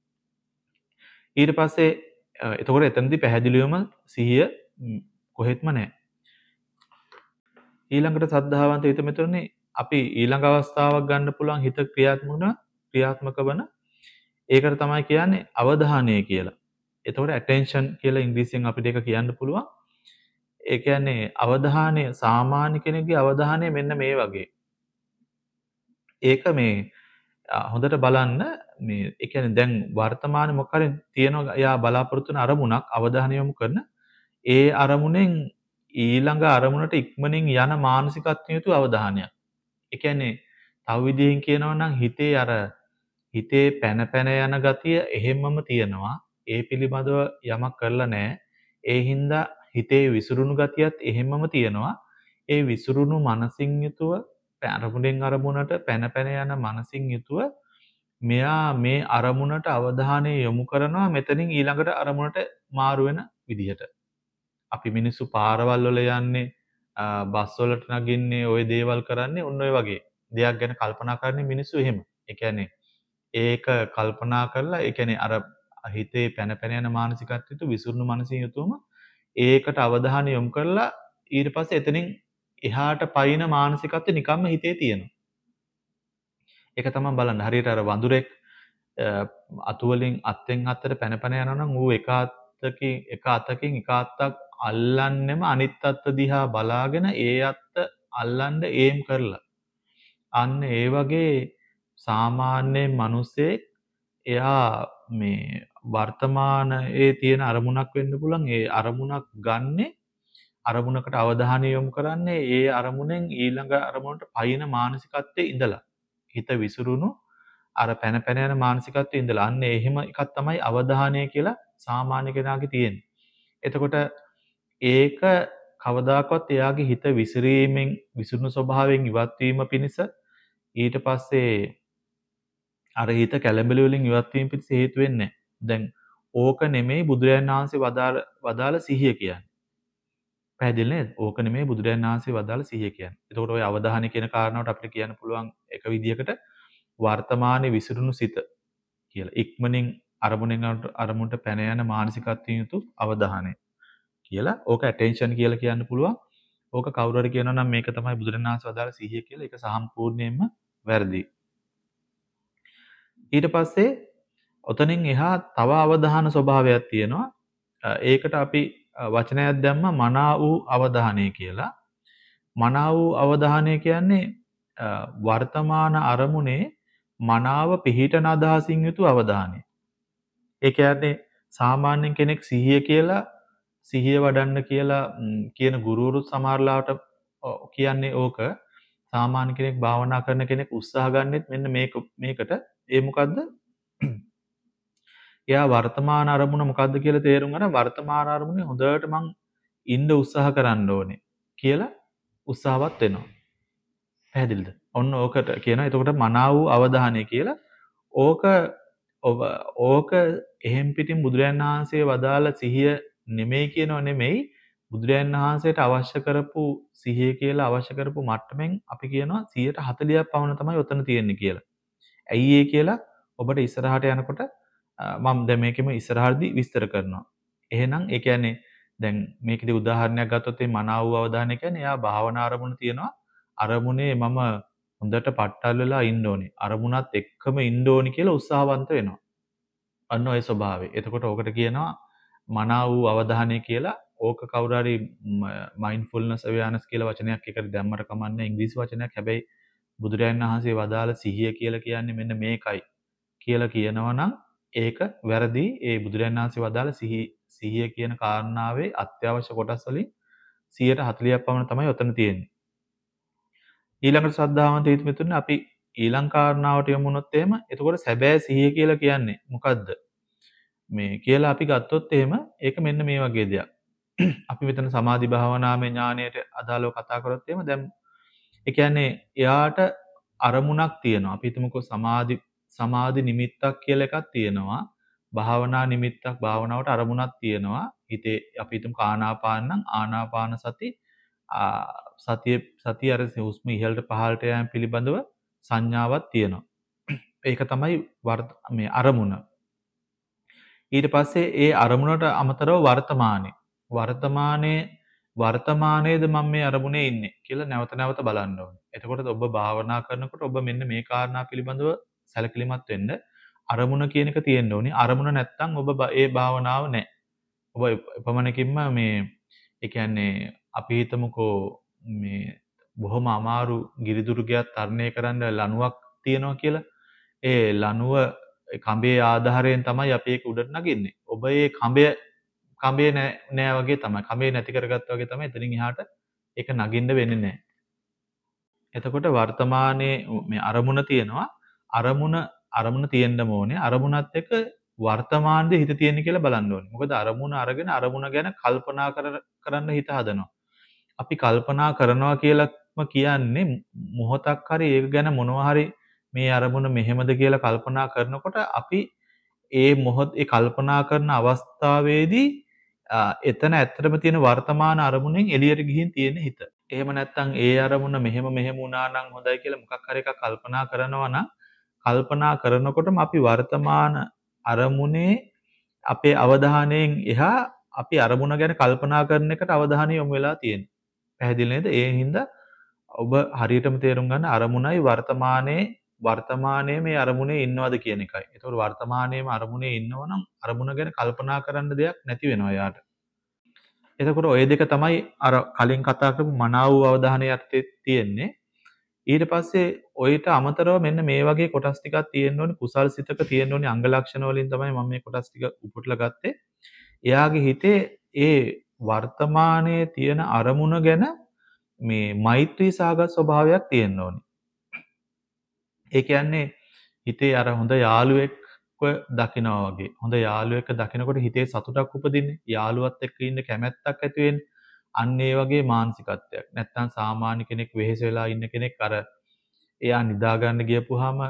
ඊට පස්සේ අ, එතකොට එතනදී පැහැදිලිවම සිහිය ම්, කොහෙත්ම නැහැ. ඊළඟට සද්ධාවන්ත හිත මෙතනනේ අපි ඊළඟ අවස්ථාවක් ගන්න පුළුවන් හිත ක්‍රියාත්මක වන ක්‍රියාත්මක වන ඒකට තමයි කියන්නේ අවධානය කියලා. එතකොට attention කියලා ඉංග්‍රීසියෙන් අපිට ඒක කියන්න පුළුවන්. ඒ කියන්නේ අවධානය සාමාන්‍ය කෙනෙකුගේ අවධානය මෙන්න මේ වගේ. ඒක මේ අ, හොඳට බලන්න මේ ඒ කියන්නේ දැන් වර්තමානයේ මොකක් හරි තියෙනවා එයා බලාපොරොත්තු වෙන අරමුණක් අවධානය යොමු කරන ඒ අරමුණෙන් ඊළඟ අරමුණට ඉක්මනින් යන මානසිකත්වයෙන් යුතු අවධානයක්. ඒ කියන්නේ තව විදිහකින් කියනවා නම් හිතේ අර හිතේ පැන පැන යන ගතිය එහෙම්මම තියෙනවා. ඒ පිළිබඳව යමක් කරලා නැහැ. ඒ හින්දා හිතේ විසිරුණු ගතියත් එහෙම්මම තියෙනවා. ඒ විසිරුණු මනසින් යුතුව අරමුණෙන් අරමුණට පැන පැන යන මනසින් යුතුව මෙයා මේ අරමුණට අවධානය යොමු කරනවා මෙතනින් ඊළඟට අරමුණට මාරු වෙන විදිහට. අපි මිනිස්සු පාරවල් වල යන්නේ අ, බස් වලට නගින්නේ ওই දේවල් කරන්නේ ඔන්න ඔය වගේ දෙයක් ගැන කල්පනා කරන්නේ මිනිස්සු එහෙම. ඒ කියන්නේ ඒක කල්පනා කරලා ඒ කියන්නේ අර හිතේ පැන පැන යන මානසිකත්වයට විසිරුණු මනසින් යුතුවම ඒකට අවධානය යොමු කරලා ඊට පස්සේ එතනින් එහාට පයින් මානසිකත්වය නිකම්ම හිතේ තියෙනවා. ඒක තමයි බලන්න. හරියට අර වඳුරෙක් අතු වලින් අත්ෙන් අතට පැන පැන යනවා නම් ඌ එක අතකින් එක අතකින් එක අතක් අල්ලන්නෙම අනිත් අත දිහා බලාගෙන ඒ අත අල්ලන්න ඒම් කරලා. අන්න ඒ වගේ සාමාන්‍යයෙන් මිනිස්සෙක් එයා මේ වර්තමානයේ තියෙන අරමුණක් වෙන්න පුළුවන්. ඒ අරමුණක් ගන්නෙ අරමුණකට අවධානය යොමු කරන්නේ ඒ අරමුණෙන් ඊළඟ අරමුණට පයින් මානසිකත්වයේ ඉඳලා. හිත විසිරුණු අර පැන පැන යන මානසිකත්වයේ ඉඳලා. අන්න එහෙම එකක් තමයි අවධානය කියලා සාමාන්‍ය කෙනාගේ තියෙන්නේ. එතකොට ඒක කවදාකවත් එයාගේ හිත විසිරීමෙන් විසිරුණු ස්වභාවයෙන් ඉවත් වීම පිණිස ඊට පස්සේ අර හිත කැළඹිලි වලින් ඉවත් වීම පිණිස හේතු වෙන්නේ නැහැ. දැන් ඕක නෙමෙයි බුදුරජාණන් වහන්සේ වදාළ වදාළ සිහිය කියන්නේ. පැහැදිලි නේද? ඕක නෙමෙයි බුදුරජාණන් වහන්සේ වදාළ සිහිය කියන්නේ. එතකොට ওই අවධානය කියන කාරණාවට අපිට කියන්න පුළුවන් එක විදියකට වර්තමානයේ විසිරුණු සිත කියලා. ඉක්මනින් අරමුණෙන් අරමුණට පැන යන මානසිකත්වයෙන් යුතු අවධානය කියලා. ඕක attention කියලා කියන්න පුළුවන්. ඕක කවුරු හරි කියනවා නම් මේක තමයි බුදුරජාණන් වහන්සේ වදාළ සිහිය කියලා. ඒක සම්පූර්ණයෙන්ම වැරදි. ඊට පස්සේ ඔතනින් එහා තව අවධාන ස්වභාවයක් තියෙනවා. ඒකට අපි වචනයක් දැම්ම මනා වූ අවධානය කියලා. මනා වූ අවධානය කියන්නේ වර්තමාන අරමුණේ මනාව පිහිටන අදහසින් යුතු අවධානය. ඒ කියන්නේ සාමාන්‍යයෙන් කෙනෙක් සිහිය කියලා සිහිය වඩන්න කියලා කියන ගුරුවරු සමහරලාට කියන්නේ ඕක. සාමාන්‍ය කෙනෙක් භාවනා කරන කෙනෙක් උත්සාහ ගන්නෙත් මෙන්න මේක මේකට. ඒ මොකද්ද? එයා වර්තමාන අරමුණ මොකද්ද කියලා තේරුම් ගන්න වර්තමාන අරමුණේ හොඳට මං ඉන්න උත්සාහ කරන්න ඕනේ කියලා උත්සාහවත් වෙනවා. පැහැදිලිද? ඔන්න ඕකට කියනවා. එතකොට මනා වූ අවධානය කියලා. ඕක ඔබ ඕක එහෙම් පිටින් බුදුරජාණන් වහන්සේ වදාළ සිහිය නෙමෙයි කියනව නෙමෙයි. බුදුරජාණන් වහන්සේට අවශ්‍ය කරපු සිහිය කියලා අවශ්‍ය කරපු මට්ටමින් අපි කියනවා සියයට හතළිහක් පමණ තමයි ඔතන තියෙන්නේ කියලා. ඇයි ඒ කියලා ඔබට ඉස්සරහට යනකොට මම දැන් මේකෙම ඉස්සරහදී විස්තර කරනවා. එහෙනම් ඒ කියන්නේ දැන් මේකේදී උදාහරණයක් ගත්තොත් මේ මනාව වූ අවධානය කියන්නේ එයා භාවනා අරමුණ තියෙනවා. අරමුණේ මම හොඳට පට්ටල් වෙලා ඉන්න ඕනේ. අරමුණත් එක්කම ඉන්න ඕනි කියලා උත්සාහවන්ත වෙනවා. අන්න ඔය ස්වභාවය. එතකොට ඕකට කියනවා මනාව වූ අවධානය කියලා. ඕක කවුරු හරි මයින්ඩ්ෆුල්නස් අවයානස් කියලා වචනයක් එකට දැම්මට කමන්නේ ඉංග්‍රීසි වචනයක්. හැබැයි බුදුරජාණන් වහන්සේ වදාළ සිහිය කියලා කියන්නේ මෙන්න මේකයි කියලා කියනවා නම් ඒක වැරදි. ඒ බුදුරජාණන් වහන්සේ වදාළ සිහි සිහිය කියන කාරණාවේ අත්‍යවශ්‍ය කොටස් වලින් සියයට හතළිහක් පමණ තමයි ඔතන තියෙන්නේ. ඊළඟට ශ්‍රද්ධාවන්ත හිතමිතුනේ අපි ඊළඟ කාරණාවට යමු වුණොත් එහෙම එතකොට සැබෑ සිහිය කියලා කියන්නේ මොකද්ද? මේ කියලා අපි ගත්තොත් එහෙම ඒක මෙන්න මේ වගේ දෙයක්. අපි මෙතන සමාධි භාවනාවේ ඥාණයට අදාළව කතා කරොත් එහෙම දැන් ඒ කියන්නේ එයාට අරමුණක් තියෙනවා. අපි හිතමුකෝ සමාධි සමාධි නිමිත්තක් කියලා එකක් තියෙනවා. භාවනා නිමිත්තක් භාවනාවට අරමුණක් තියෙනවා. හිතේ අපි හිතමු ආනාපාන නම් ආනාපාන සති සතිය සතිය අර හුස්ම ඉහළට පහළට යෑම පිළිබඳව සංඥාවක් තියෙනවා. ඒක තමයි මේ අරමුණ. ඊට පස්සේ ඒ අරමුණට අමතරව වර්තමානයේ වර්තමානයේ වර්තමානයේද මම මේ අරමුණේ ඉන්නේ කියලා නැවත නැවත බලන්න ඕනේ. එතකොට ඔබ භාවනා කරනකොට ඔබ මෙන්න මේ කාරණා පිළිබඳව සැලකිලිමත් වෙන්න අරමුණ කියන එක තියෙන්න ඕනි. අරමුණ නැත්තම් ඔබ ඒ භාවනාව නැහැ. ඔබ එපමණකින්ම මේ ඒ කියන්නේ අපි හිතමුකෝ මේ බොහොම අමාරු ගිරිදුර්ගයක් තරණය කරන්න ලණුවක් තියෙනවා කියලා. ඒ ලණුව කඹේ ආධාරයෙන් තමයි අපි ඒක උඩට නගින්නේ. ඔබ ඒ කඹය කඹේ නෑ නෑ වගේ තමයි. කඹේ නැති කරගත්තා වගේ තමයි එතනින් එහාට ඒක නගින්න වෙන්නේ නෑ. එතකොට වර්තමානයේ මේ අරමුණ තියෙනවා. අරමුණ අරමුණ තියෙන්න ඕනේ. අරමුණත් එක්ක වර්තමානයේ හිත තියෙන්නේ කියලා බලන්න ඕනේ. මොකද අරමුණ අරගෙන අරමුණ ගැන කල්පනා කරන්න හිත හදනවා. අපි කල්පනා කරනවා කියලාම කියන්නේ මොහොතක් හරි ඒක ගැන මොනවා හරි මේ අරමුණ මෙහෙමද කියලා කල්පනා කරනකොට අපි ඒ මොහොත ඒ කල්පනා කරන අවස්ථාවේදී එතන ඇත්තටම තියෙන වර්තමාන අරමුණෙන් එළියට ගිහින් තියෙන හිත. එහෙම නැත්නම් ඒ අරමුණ මෙහෙම මෙහෙම වුණා නම් හොඳයි කියලා මොකක් හරි එකක් කල්පනා කරනවා නම් කල්පනා කරනකොටම අපි වර්තමාන අරමුණේ අපේ අවධානයෙන් එහා අපි අරමුණ ගැන කල්පනා කරන එකට අවධානය යොමු වෙලා තියෙනවා. පැහැදිලි නේද? ඒ හින්දා ඔබ හරියටම තේරුම් ගන්න අරමුණයි වර්තමානයේ වර්තමානයේ මේ අරමුණේ ඉන්නවද කියන එකයි. ඒතකොට වර්තමානයේම අරමුණේ ඉන්නවනම් අරමුණ ගැන කල්පනා කරන්න දෙයක් නැති වෙනවා යාට. එතකොට ওই දෙක තමයි අර කලින් කතා කරපු මනාව අවධානය යටතේ තියෙන්නේ. ඊට පස්සේ ඔయిత අමතරව මෙන්න මේ වගේ කොටස් ටිකක් තියෙන්න ඕනේ. කුසල් සිතක තියෙන්න ඕනේ අංග ලක්ෂණ වලින් තමයි මම මේ කොටස් ටික උපුටලා ගත්තේ. එයාගේ හිතේ ඒ වර්තමානයේ තියෙන අරමුණ ගැන මේ මෛත්‍රී සාගත ස්වභාවයක් තියෙන්න ඕනේ. ඒ කියන්නේ හිතේ අර හොඳ යාළුවෙක්ව දකිනවා වගේ. හොඳ යාළුවෙක්ව දකිනකොට හිතේ සතුටක් උපදින්නේ. යාළුවත් එක්ක ඉන්න කැමැත්තක් ඇති වෙන්නේ. අන්න ඒ වගේ මානසිකත්වයක්. නැත්තම් සාමාන්‍ය කෙනෙක් වෙහෙස වෙලා ඉන්න කෙනෙක් අර එයා නිදා ගන්න ගියපුවාම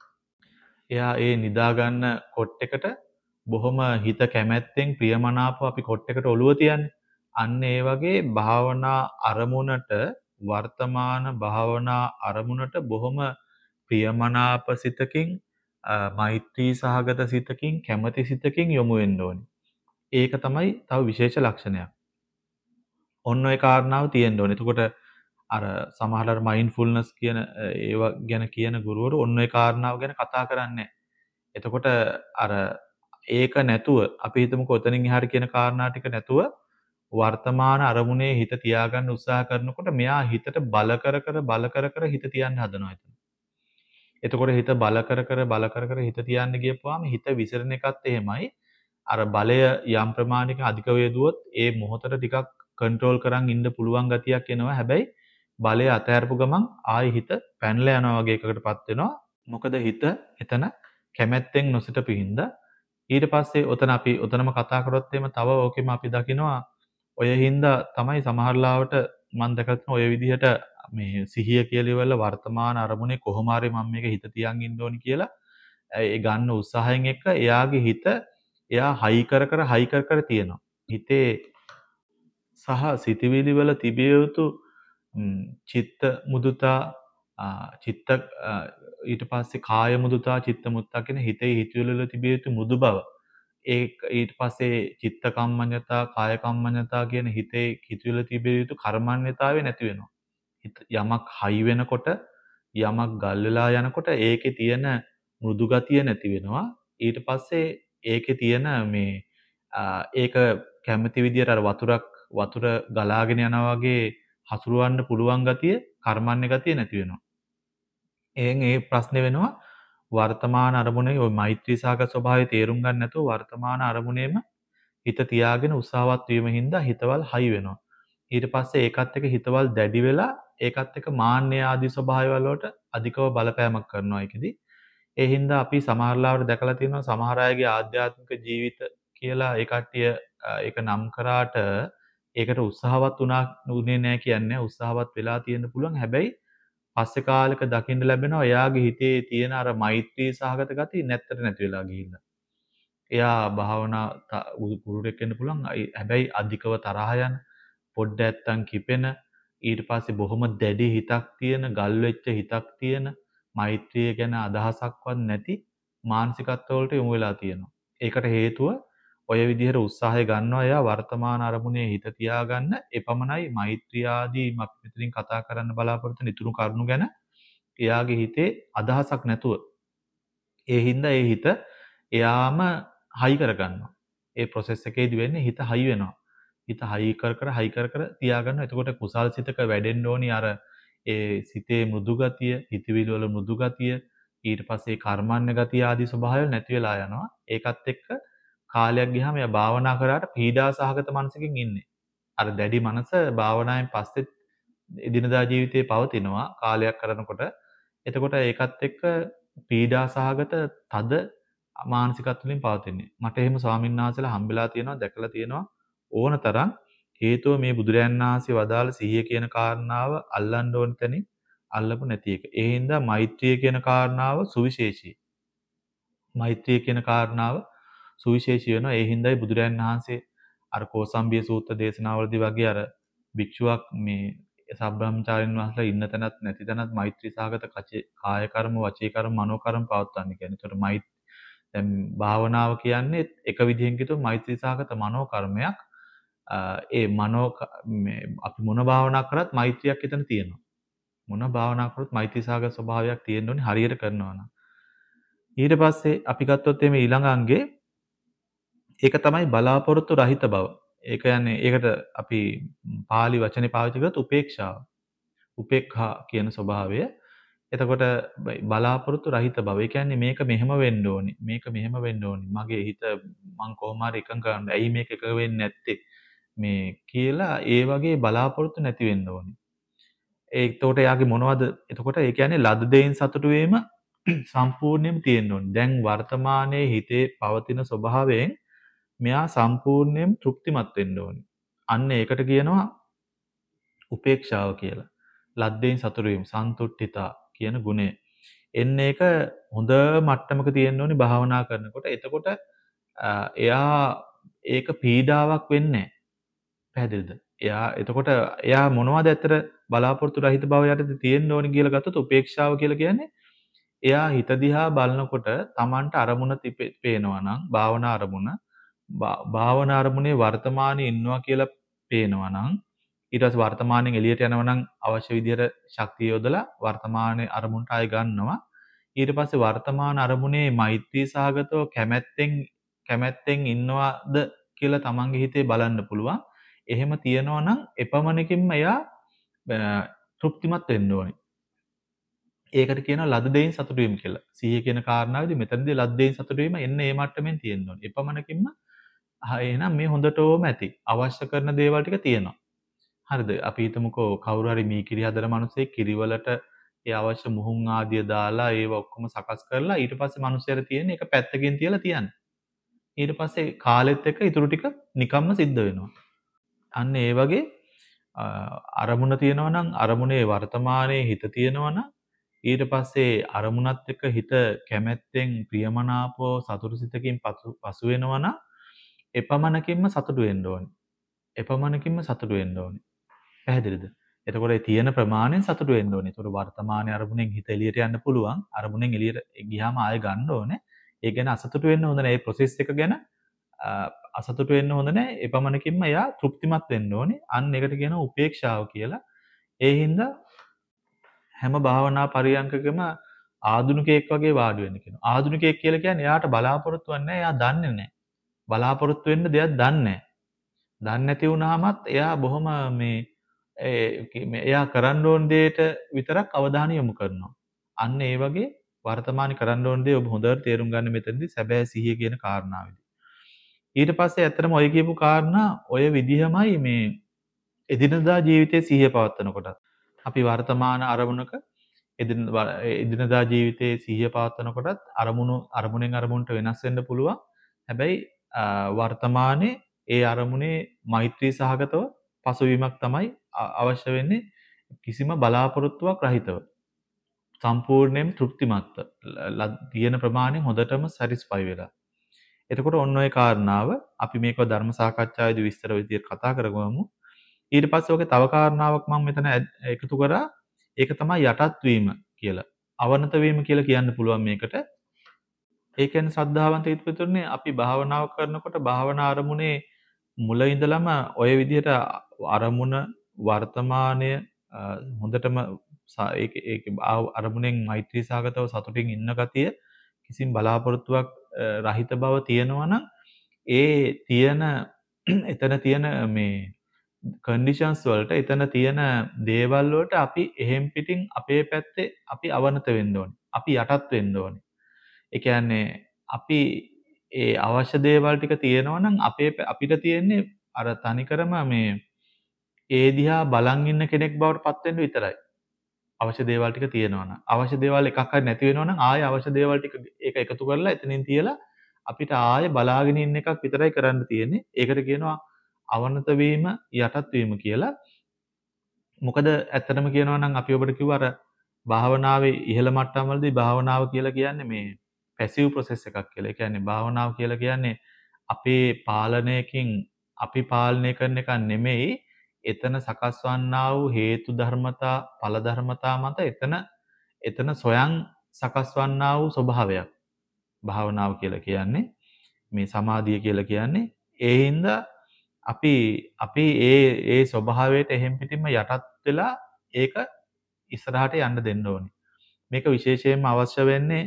එයා ඒ නිදා ගන්න කොට් එකට බොහොම හිත කැමැත්තෙන් ප්‍රියමනාපව අපි කොට් එකට ඔළුව තියන්නේ. අන්න ඒ වගේ භාවනා අරමුණට වර්තමාන භාවනා අරමුණට බොහොම ප්‍රියමනාප සිතකින් මෛත්‍රී සහගත සිතකින් කැමැති සිතකින් යොමු වෙන්න ඕනේ. ඒක තමයි තව විශේෂ ලක්ෂණයක්. ඔන්න ඔය කාරණාව තියෙන්න ඕනේ. එතකොට අර සමහරවල් මයින්ඩ්ෆුල්නස් කියන ඒවා ගැන කියන ගුරුවරු ඔන්න ඔය කාරණාව ගැන කතා කරන්නේ. එතකොට අර ඒක නැතුව අපි හිතමුකෝ ඔතනින් එහාට කියන කාරණා ටික නැතුව වර්තමාන අරමුණේ හිත තියාගන්න උත්සාහ කරනකොට මෙයා හිතට බල කර කර බල කර කර හිත තියන්න හදනවා එතන. එතකොට හිත බල කර කර බල කර කර හිත තියන්න ගියපුවාම හිත විසිරෙන එකත් එහෙමයි. අර බලය යම් ප්‍රමාණයක අධික වේදුවොත් ඒ මොහොතට ටිකක් කන්ට්‍රෝල් කරන් ඉන්න පුළුවන් ගතියක් එනවා. හැබැයි බලය අතහැරපු ගමන් ආයි හිත පැනලා යනවා වගේ එකකටපත් වෙනවා. මොකද හිත එතන කැමැත්තෙන් නොසිටපු හින්දා. ඊට පස්සේ ඔතන අපි ඔතනම කතා කරොත් එimhe තව ඕකෙම අපි දකිනවා ඔය හින්දා තමයි සමහරලාවට මම දැකලා තියෙන ඔය විදිහට මේ සිහිය කියලා ඉවරල වර්තමාන අරමුණේ කොහොම හරි මම මේක හිත තියන් ඉන්න ඕනි කියලා ඒ ගන්න උත්සාහයෙන් එක්ක එයාගේ හිත එයා හයි කර කර හයි කර කර තියෙනවා. හිතේ සහ සිතවිලි වල තිබිය යුතු චිත්ත මුදුතා චිත්ත ඊට පස්සේ කාය මුදුතා චිත්ත මුත්තා කියන හිතේ හිතවිලි වල තිබිය යුතු මුදු බව ඒ ඊට පස්සේ චිත්ත කම්මඤ්ඤතා කාය කම්මඤ්ඤතා කියන හිතේ හිතවිලි තිබිය යුතු කර්මඤ්ඤතාවේ නැති වෙනවා. යමක් හයි වෙනකොට යමක් ගල් වෙලා යනකොට ඒකේ තියෙන මෘදු ගතිය නැති වෙනවා. ඊට පස්සේ ඒකේ තියෙන මේ ඒක කැමති විදියට අර වතුරක් වතුර ගලාගෙන යනවා වගේ හසුරවන්න පුළුවන් ගතිය කර්මන්නේ ගතිය නැති වෙනවා. එහෙන් ඒ ප්‍රශ්නේ වෙනවා වර්තමාන අරමුණේ ওই මෛත්‍රී සාගත ස්වභාවය තේරුම් ගන්න නැතුව වර්තමාන අරමුණේම හිත තියාගෙන උත්සාහවත් වීම හින්දා හිතවල් හයි වෙනවා. ඊට පස්සේ ඒකත් එක්ක හිතවල් දැඩි වෙලා ඒකත් එක්ක මාන්නය ආදී ස්වභාවයවල වලට අධිකව බලපෑමක් කරනවා ඒකෙදි. ඒ හින්දා අපි සමහරලාවට දැකලා තියෙනවා සමහර අයගේ ආධ්‍යාත්මික ජීවිත කියලා ඒ කට්ටිය ඒක නම් කරාට ඒකට උත්සාහවත් වුණා උනේ නැහැ කියන්නේ උත්සාහවත් වෙලා තියෙන්න පුළුවන්. හැබැයි පස්සේ කාලෙක දකින්න ලැබෙනවා එයාගේ හිතේ තියෙන අර මෛත්‍රී සහගත ගතිය නැත්තට නැති වෙලා ගිහිල්ලා. එයා භාවනා ගුරුවරයෙක් වෙන්න පුළුවන්. හැබැයි අධිකව තරහ යන, පොඩ්ඩ ඇත්තන් කිපෙන, ඊට පස්සේ බොහොම දැඩි හිතක් තියෙන, ගල් වෙච්ච හිතක් තියෙන, මෛත්‍රිය ගැන අදහසක්වත් නැති මානසිකත්වවලට යොමු වෙලා තියෙනවා. ඒකට හේතුව ඔය විදිහට උත්සාහය ගන්නවා එයා වර්තමාන අරමුණේ හිත තියාගන්න. එපමණයි මෛත්‍රිය ආදී අපි මෙතනින් කතා කරන්න බලාපොරොත්තු වෙන ඉතුරු කරුණු ගැන එයාගේ හිතේ අදහසක් නැතුව. ඒ හින්දා ඒ හිත එයාම හයි කරගන්නවා. ඒ ප්‍රොසෙස් එකේදී වෙන්නේ හිත හයි වෙනවා. හිත හයි කර කර හයි කර කර තියාගන්නවා. එතකොට කුසල් සිතක වැඩෙන්න ඕනි අර ඒ සිතේ මෘදු ගතිය, හිතවිලි වල මෘදු ගතිය, ඊට පස්සේ කර්මන්න ගතිය ආදී ස්වභාවය නැති වෙලා යනවා. ඒකත් එක්ක කාලයක් ගියාම එයා භාවනා කරාට පීඩා සහගත මනසකින් ඉන්නේ. අර දැඩි මනස භාවනාවෙන් පස්සේ එදිනදා ජීවිතේ පවතිනවා කාලයක් කරනකොට. එතකොට ඒකත් එක්ක පීඩා සහගත තද මානසිකත්වලින් පවතින්නේ. මට එහෙම ස්වාමීන් වහන්සේලා හම්බෙලා තියෙනවා, දැකලා තියෙනවා ඕන තරම්. හේතුව මේ බුදුරයන් වහන්සේ වදාළ සිහිය කියන කාරණාව අල්ලන්න ඕන තැනින් අල්ලපු නැති එක. ඒ හින්දා මෛත්‍රිය කියන කාරණාව සුවිශේෂී. මෛත්‍රිය කියන කාරණාව සුවිශේෂී වෙනවා. ඒ හින්දායි බුදුරයන් වහන්සේ අර කෝසම්බිය සූත්‍ර දේශනාවලදී වගේ අර භික්ෂුවක් මේ සබ්‍රාහ්මචාරින් වහන්සේලා ඉන්න තැනත් නැති තැනත් මෛත්‍රී සහගත කාය කර්ම, වචී කර්ම, මනෝ කර්ම පවත්වන්නේ කියන්නේ. ඒතකොට මෛත් දැන් භාවනාව කියන්නේ එක විදිහෙන් කිව්වොත් මෛත්‍රී සහගත මනෝ කර්මයක්. ඒ මනෝ මේ අපි මොන භාවනා කරත් මෛත්‍රියක් එතන තියෙනවා. මොන භාවනා කරොත් මෛත්‍රී සහගත ස්වභාවයක් තියෙන්න ඕනේ හරියට කරනවා නම්. ඊට පස්සේ අපි ගත්තොත් එimhe ඊළඟ අංගේ ඒක තමයි බලාපොරොත්තු රහිත බව. ඒ කියන්නේ ඒකට අපි පාලි වචනේ පාවිච්චි කරත් උපේක්ෂාව. උපේක්ඛා කියන ස්වභාවය. එතකොට බලාපොරොත්තු රහිත බව. ඒ කියන්නේ මේක මෙහෙම වෙන්න ඕනි. මේක මෙහෙම වෙන්න ඕනි. මගේ හිත මං කොහොම හරි එකඟ කරන්න. ඇයි මේක එකඟ වෙන්නේ නැත්තේ? මේ කියලා ඒ වගේ බලාපොරොත්තු නැති වෙන්න ඕනි. ඒතකොට එයාගේ මොනවද? එතකොට ඒ කියන්නේ ලද දෙයින් සතුටු වීම සම්පූර්ණයෙන්ම තියෙන්න ඕනි. දැන් වර්තමානයේ හිතේ පවතින ස්වභාවයෙන් මෙයා සම්පූර්ණයෙන් තෘප්තිමත් වෙන්න ඕනි. අන්න ඒකට කියනවා උපේක්ෂාව කියලා. ලද්දෙන් සතුටු වීම, සන්තුට්ඨිතා කියන ගුණය. එන්න ඒක හොඳ මට්ටමක තියෙන්න ඕනි භාවනා කරනකොට. එතකොට එයා ඒක පීඩාවක් වෙන්නේ නැහැ. පැහැදිලිද? එයා එතකොට එයා මොනවද ඇත්තට බලාපොරොත්තු රහිත භව යටතේ තියෙන්න ඕනි කියලා ගත්තොත් උපේක්ෂාව කියලා කියන්නේ එයා හිත දිහා බලනකොට Tamanට අරමුණ පේනවා නම් භාවනා අරමුණ භාවනා අරමුණේ වර්තමානයේ ඉන්නවා කියලා පේනවා නම් ඊට පස්සේ වර්තමානයෙන් එළියට යනවා නම් අවශ්‍ය විදිහට ශක්තිය යොදලා වර්තමානයේ අරමුණට ආය ගන්නවා. ඊට පස්සේ වර්තමාන අරමුණේ මෛත්‍රී සහගතව කැමැත්තෙන් කැමැත්තෙන් ඉන්නවද කියලා තමන්ගේ හිතේ බලන්න පුළුවන්. එහෙම තියෙනවා නම් එපමණකින්ම එයා තෘප්තිමත් වෙන්න ඕනේ. ඒකට කියනවා ලද දෙයින් සතුටු වීම කියලා. සිහිය කියන කාරණාවේදී මෙතනදී ලද දෙයින් සතුටු වීම එන්න ඒ මට්ටමින් තියෙන්න ඕනේ. එපමණකින්ම එහෙනම් මේ හොඳටම ඇති. අවශ්‍ය කරන දේවල් ටික තියෙනවා. හරිද? අපි හිතමුකෝ කවුරු හරි මී කිරි හදන මිනිස්සෙක් කිරිවලට ඒ අවශ්‍ය මුහුන් ආදිය දාලා ඒව ඔක්කොම සකස් කරලා ඊට පස්සේ මිනිස්සයාට තියෙන එක පැත්තකින් තියලා තියන්න. ඊට පස්සේ කාලෙත් එක්ක ඊටු ටික නිකම්ම සිද්ධ වෙනවා. අන්න ඒ වගේ අරමුණ තියෙනවා නම් අරමුණේ වර්තමානයේ හිත තියෙනවා නම් ඊට පස්සේ අරමුණත් එක්ක හිත කැමැත්තෙන් ප්‍රියමනාපව සතුටු සිතකින් පසු වෙනවා නම් එපමණකින්ම සතුටු වෙන්න ඕනේ. එපමණකින්ම සතුටු වෙන්න ඕනේ. පැහැදිලිද? එතකොට ඒ තියෙන ප්‍රමාණයෙන් සතුටු වෙන්න ඕනේ. එතකොට වර්තමානයේ අරමුණෙන් හිත එළියට යන්න පුළුවන්. අරමුණෙන් එළියට ගියාම ආයෙ ගන්න ඕනේ. ඒ ගැන අසතුටු වෙන්න හොඳ නැහැ. මේ process එක ගැන අසතුටු වෙන්න හොඳ නැහැ. එපමණකින්ම එයා තෘප්තිමත් වෙන්න ඕනේ. අන්න ඒකට කියනවා උපේක්ෂාව කියලා. ඒ හින්දා හැම භාවනා පරියන්කකම ආධුනිකයෙක් වගේ වාඩි වෙන්න කියනවා. ආධුනිකයෙක් කියලා කියන්නේ එයාට බලාපොරොත්තුවක් නැහැ. එයා දන්නේ නැහැ. බලාපොරොත්තු වෙන්න දෙයක් දන්නේ නැහැ. දන්නේ නැති වුණාමත් එයා බොහොම මේ එයා කරන්න ඕන දෙයට විතරක් අවධානය යොමු කරනවා. අන්න ඒ වගේ වර්තමානයේ කරන්න ඕන දේ ඔබ හොඳට තේරුම් ගන්න මෙතනදී සැබෑ සිහිය කියන කාරණාවේදී. ඊට පස්සේ ඇත්තටම ඔය කියපු කාරණා ඔය විදිහමයි මේ එදිනදා ජීවිතයේ සිහිය පවත්වනකොට. අපි වර්තමාන අරමුණක එදිනදා ජීවිතයේ සිහිය පවත්වනකොටත් අරමුණු අරමුණෙන් අරමුණට වෙනස් වෙන්න පුළුවන්. හැබැයි වර්තමානයේ ඒ අරමුණේ මෛත්‍රී සහගතව පසුවීමක් තමයි අවශ්‍ය වෙන්නේ කිසිම බලාපොරොත්තුවක් රහිතව. සම්පූර්ණයෙන් තෘප්තිමත්ව තියෙන ප්‍රමාණයෙන් හොඳටම සැටිස්ෆයි වෙලා. එතකොට ඔන්න ඔය කාරණාව අපි මේක ධර්ම සාකච්ඡාවේදී විස්තර විදියට කතා කරගමු. ඊට පස්සේ ඔගේ තව කාරණාවක් මම මෙතන එකතු කරා. ඒක තමයි යටත් වීම කියලා. අවනත වීම කියලා කියන්න පුළුවන් මේකට. ඒ කියන්නේ ශ්‍රද්ධාවන්ත හිතවිතුනේ අපි භාවනාව කරනකොට භාවනා අරමුණේ මුල ඉඳලම ඔය විදිහට අරමුණ වර්තමානය හොඳටම ඒක ඒක අරමුණෙන් මෛත්‍රී සාගතව සතුටින් ඉන්න ගතිය කිසිම බලාපොරොත්තුවක් රහිත බව තියෙනවා නම් ඒ තියෙන එතන තියෙන මේ කන්ඩිෂන්ස් වලට එතන තියෙන දේවල් වලට අපි එහෙම් පිටින් අපේ පැත්තේ අපි අවනත වෙන්න ඕනේ. අපි යටත් වෙන්න ඕනේ. ඒ කියන්නේ අපි ඒ අවශ්‍ය දේවල් ටික තියෙනවා නම් අපේ අපිට තියෙන්නේ අර තනිකරම මේ ඒ දිහා බලන් ඉන්න කෙනෙක් බවට පත් වෙන්න විතරයි. අවශ්‍ය දේවල් ටික තියෙනවා නම්. අවශ්‍ය දේවල් එකක් හරි නැති වෙනවා නම් ආයෙ අවශ්‍ය දේවල් ටික ඒක එකතු කරලා එතනින් තියලා අපිට ආයෙ බලාගෙන ඉන්න එකක් විතරයි කරන්න තියෙන්නේ. ඒකට කියනවා අවනත වීම යටත් වීම කියලා. මොකද ඇත්තටම කියනවා නම් අපි ඔබට කිව්වා අර භාවනාවේ ඉහළ මට්ටම් වලදී භාවනාව කියලා කියන්නේ මේ පැසිව් ප්‍රොසෙස් එකක් කියලා. ඒ කියන්නේ භාවනාව කියලා කියන්නේ අපේ පාලනයකින් අපි පාලනය කරන එක නෙමෙයි. එතන සකස් වන්නා වූ හේතු ධර්මතා ඵල ධර්මතා මත එතන එතන සොයන් සකස් වන්නා වූ ස්වභාවයක්. භාවනාව කියලා කියන්නේ මේ සමාධිය කියලා කියන්නේ ඒ හින්දා අපි අපි ඒ ඒ ස්වභාවයට එහෙම් පිටින්ම යටත් වෙලා ඒක ඉස්සරහට යන්න දෙන්න ඕනේ. මේක විශේෂයෙන්ම අවශ්‍ය වෙන්නේ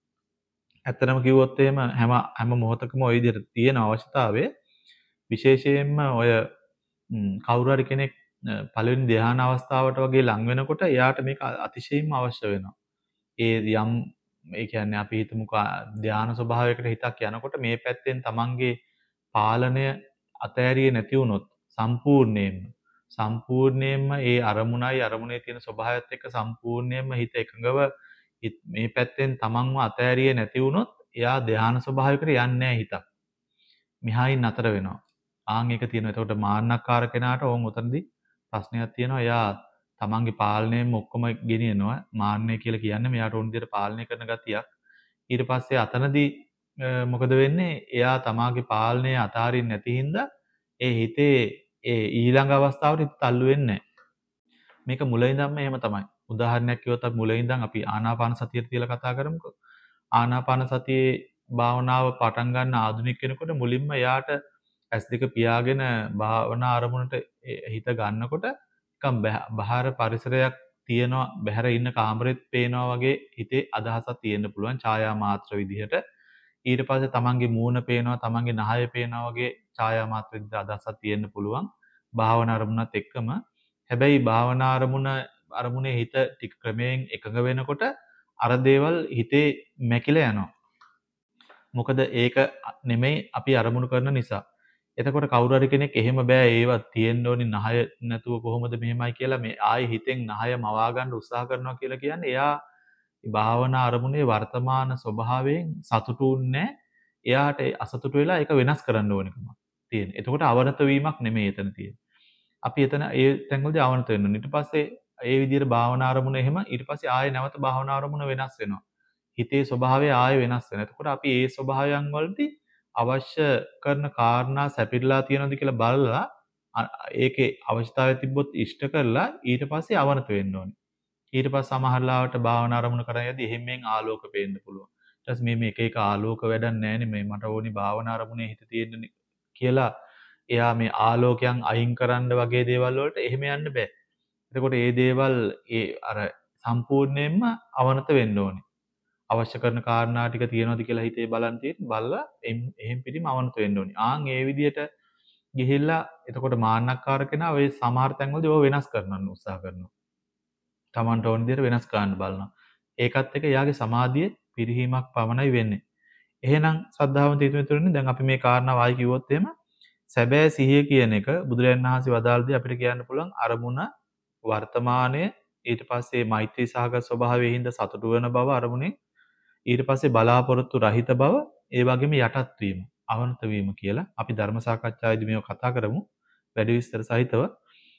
ඇත්තටම කිව්වොත් එහෙම හැම හැම මොහොතකම ওই විදිහට තියෙන අවශ්‍යතාවය විශේෂයෙන්ම ඔය කවුරු හරි කෙනෙක් පළවෙනි ධ්‍යාන අවස්ථාවට වගේ ලං වෙනකොට එයාට මේක අතිශයින්ම අවශ්‍ය වෙනවා. ඒ යම් ඒ කියන්නේ අපි හිතමුකෝ ධ්‍යාන ස්වභාවයකට හිතක් යනකොට මේ පැත්තෙන් තමන්ගේ පාලනය අතෑරියේ නැති වුණොත් සම්පූර්ණයෙන්ම සම්පූර්ණයෙන්ම ඒ අරමුණයි අරමුණේ තියෙන ස්වභාවයත් එක්ක සම්පූර්ණයෙන්ම හිත එකඟව මේ පැත්තෙන් තමන්ව අතෑරියේ නැති වුණොත් එයා ධ්‍යාන ස්වභාවයකට යන්නේ නැහැ හිතක්. මෙහායින් නතර වෙනවා. ආන් එක තියෙනවා. එතකොට මාන්නක්කාර කෙනාට ඕන් උතනදී ප්‍රශ්නයක් තියෙනවා. එයා තමන්ගේ පාලනයෙන් ඔක්කොම ගෙනියනවා. මාන්නය කියලා කියන්නේ මෙයාට ඕන විදිහට පාලනය කරන ගතියක්. ඊට පස්සේ අතනදී මොකද වෙන්නේ? එයා තමාගේ පාලනය අතාරින්න නැති හින්දා ඒ හිතේ ඒ ඊළඟ අවස්ථාවට හිත තල්ලු වෙන්නේ නැහැ. මේක මුල ඉඳන්ම එහෙම තමයි. උදාහරණයක් කිව්වොත් අපි මුල ඉඳන් අපි ආනාපාන සතියට තියලා කතා කරමුකෝ. ආනාපාන සතියේ භාවනාව පටන් ගන්න ආධුනික කෙනෙකුට මුලින්ම එයාට ඇස් දෙක පියාගෙන භාවනා අරමුණට හිත ගන්නකොට නිකන් බාහිර පරිසරයක් තියෙනවා බහැර ඉන්න කාමරෙත් පේනවා වගේ හිතේ අදහසක් තියෙන්න පුළුවන් ඡායා මාත්‍ර විදිහට. ඊට පස්සේ තමන්ගේ මූණ පේනවා තමන්ගේ නහය පේනවා වගේ ඡායා මාත්‍ර විදිහට අදහසක් තියෙන්න පුළුවන් භාවනා අරමුණත් එක්කම. හැබැයි භාවනා අරමුණ අරමුණේ හිත ටික ක්‍රමයෙන් එකඟ වෙනකොට අර දේවල් හිතේ මැකිලා යනවා. මොකද ඒක නෙමෙයි අපි අරමුණු කරන නිසා. එතකොට කවුරු හරි කෙනෙක් එහෙම බෑ ඒවත් තියෙන්න ඕනි නහය නැතුව කොහොමද මෙහෙමයි කියලා මේ ආයේ හිතෙන් නහය මවා ගන්න උත්සාහ කරනවා කියලා කියන්නේ එයා භාවනා අරමුණේ වර්තමාන ස්වභාවයෙන් සතුටු වෙන්නේ එයාට අසතුටු වෙලා ඒක වෙනස් කරන්න ඕනකම තියෙන. එතකොට අවනත වීමක් නෙමෙයි එතන තියෙන්නේ. අපි එතන ඒ තැන්වලදී අවනත වෙන්න ඕනේ. ඊට පස්සේ ඒ විදිහට භාවනා අරමුණ එහෙම ඊට පස්සේ ආයෙ නැවත භාවනා අරමුණ වෙනස් වෙනවා. හිතේ ස්වභාවය ආයෙ වෙනස් වෙනවා. එතකොට අපි ඒ ස්වභාවයන් වලදී අවශ්‍ය කරන කාරණා සැපිරලා තියෙනවද කියලා බලලා ඒකේ අවශ්‍යතාවය තිබ්බොත් ඉෂ්ට කරලා ඊට පස්සේ අවනත වෙන්න ඕනේ. ඊට පස්සේ සමහරලාවට භාවනා අරමුණ කරන් යද්දී එහෙම්ෙන් ආලෝක පේන්න පුළුවන්. ඊට පස්සේ මේ මේ එක එක ආලෝක වැඩක් නැහැනේ මේ මට ඕනි භාවනා අරමුණේ හිත තියෙන්නේ කියලා එයා මේ ආලෝකයන් අයින් කරන්න වගේ දේවල් වලට එහෙම යන්න බෑ. එතකොට මේ දේවල් ඒ අර සම්පූර්ණයෙන්ම අවනත වෙන්න ඕනේ. අවශ්‍ය කරන කාරණා ටික තියෙනවද කියලා හිතේ බලන් තියෙන්න බලලා එහෙම් පිටිම අවනත වෙන්න ඕනේ. ආන් ඒ විදිහට ගිහිල්ලා එතකොට මාන්නක්කාර කෙනා ඔය සමහර තැන්වලදී ඔය වෙනස් කරන්න උත්සාහ කරනවා. Tamanට ඕන විදිහට වෙනස් කරන්න බලනවා. ඒකත් එක්ක එයාගේ සමාධිය පිරිහීමක් පමණයි වෙන්නේ. එහෙනම් ශ්‍රද්ධාවන්ත හිතවිතුරනේ දැන් අපි මේ කාරණාව ආයි කිව්වොත් එහෙම සැබෑ සිහිය කියන එක බුදුරජාණන් වහන්සේ වදාළදී අපිට කියන්න පුළුවන් අරමුණ වර්තමානයේ ඊට පස්සේ මෛත්‍රී සහගත ස්වභාවයෙන් හින්දා සතුටු වෙන බව අරමුණේ ඊට පස්සේ බලාපොරොත්තු රහිත බව ඒ වගේම යටත් වීම අවනත වීම කියලා අපි ධර්ම සාකච්ඡාවේදී මේව කතා කරමු වැඩි විස්තර සහිතව.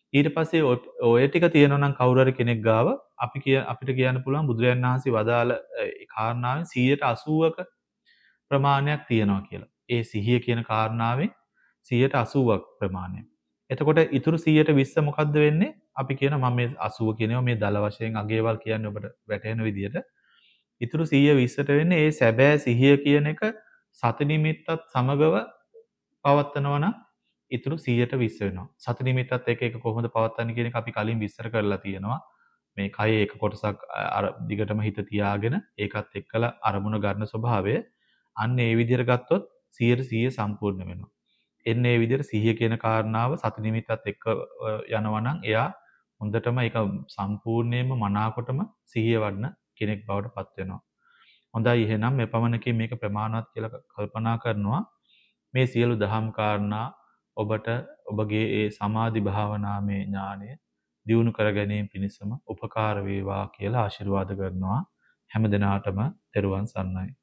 ඊට පස්සේ ඔය ඔය ටික තියෙනවා නම් කවුරු හරි කෙනෙක් ගාව අපි කිය අපිට කියන්න පුළුවන් බුදුරජාණන් වහන්සේ වදාළ ඒ කාරණාවෙන් සියයට අසූවක ප්‍රමාණයක් තියෙනවා කියලා. ඒ සිහිය කියන කාරණාවෙන් සියයට අසූවක් ප්‍රමාණය. එතකොට ඉතුරු සියයට විස්ස මොකද්ද වෙන්නේ? අපි කියනවා මම මේ අසූව කියනවා මේ දල වශයෙන් අගයවල් කියන්නේ ඔබට වැටහෙන විදිහට. ඉතුරු සියය විස්සට වෙන්නේ ඒ සැබෑ සිහිය කියන එක සති නිමිත්තත් සමගව පවත්නවා නම් ඉතුරු සියයට විස්ස වෙනවා. සති නිමිත්තත් එක එක කොහොමද පවත්වන්නේ කියන එක අපි කලින් විස්තර කරලා තියෙනවා. මේ කයේ එක කොටසක් අර දිගටම හිත තියාගෙන ඒකත් එක්කලා අරමුණ ගන්න ස්වභාවය අන්න ඒ විදිහට ගත්තොත් සියයට සීය සම්පූර්ණ වෙනවා. එන්න ඒ විදිහට සිහිය කියන කාරණාව සති නිමිත්තත් එක්ක යනවා නම් එයා හොඳටම ඒක සම්පූර්ණයෙන්ම මනාකොටම සිහිය වඩන කෙනෙක් බවට පත් වෙනවා. හොඳයි එහෙනම් මේ පමණකින් මේක ප්‍රමාණවත් කියලා කල්පනා කරනවා. මේ සියලු දහම් කාරණා ඔබට ඔබගේ ඒ සමාධි භාවනාමය ඥානය දියුණු කර ගැනීම පිණිසම උපකාර වේවා කියලා ආශිර්වාද කරනවා. හැම දිනාටම තෙරුවන් සරණයි.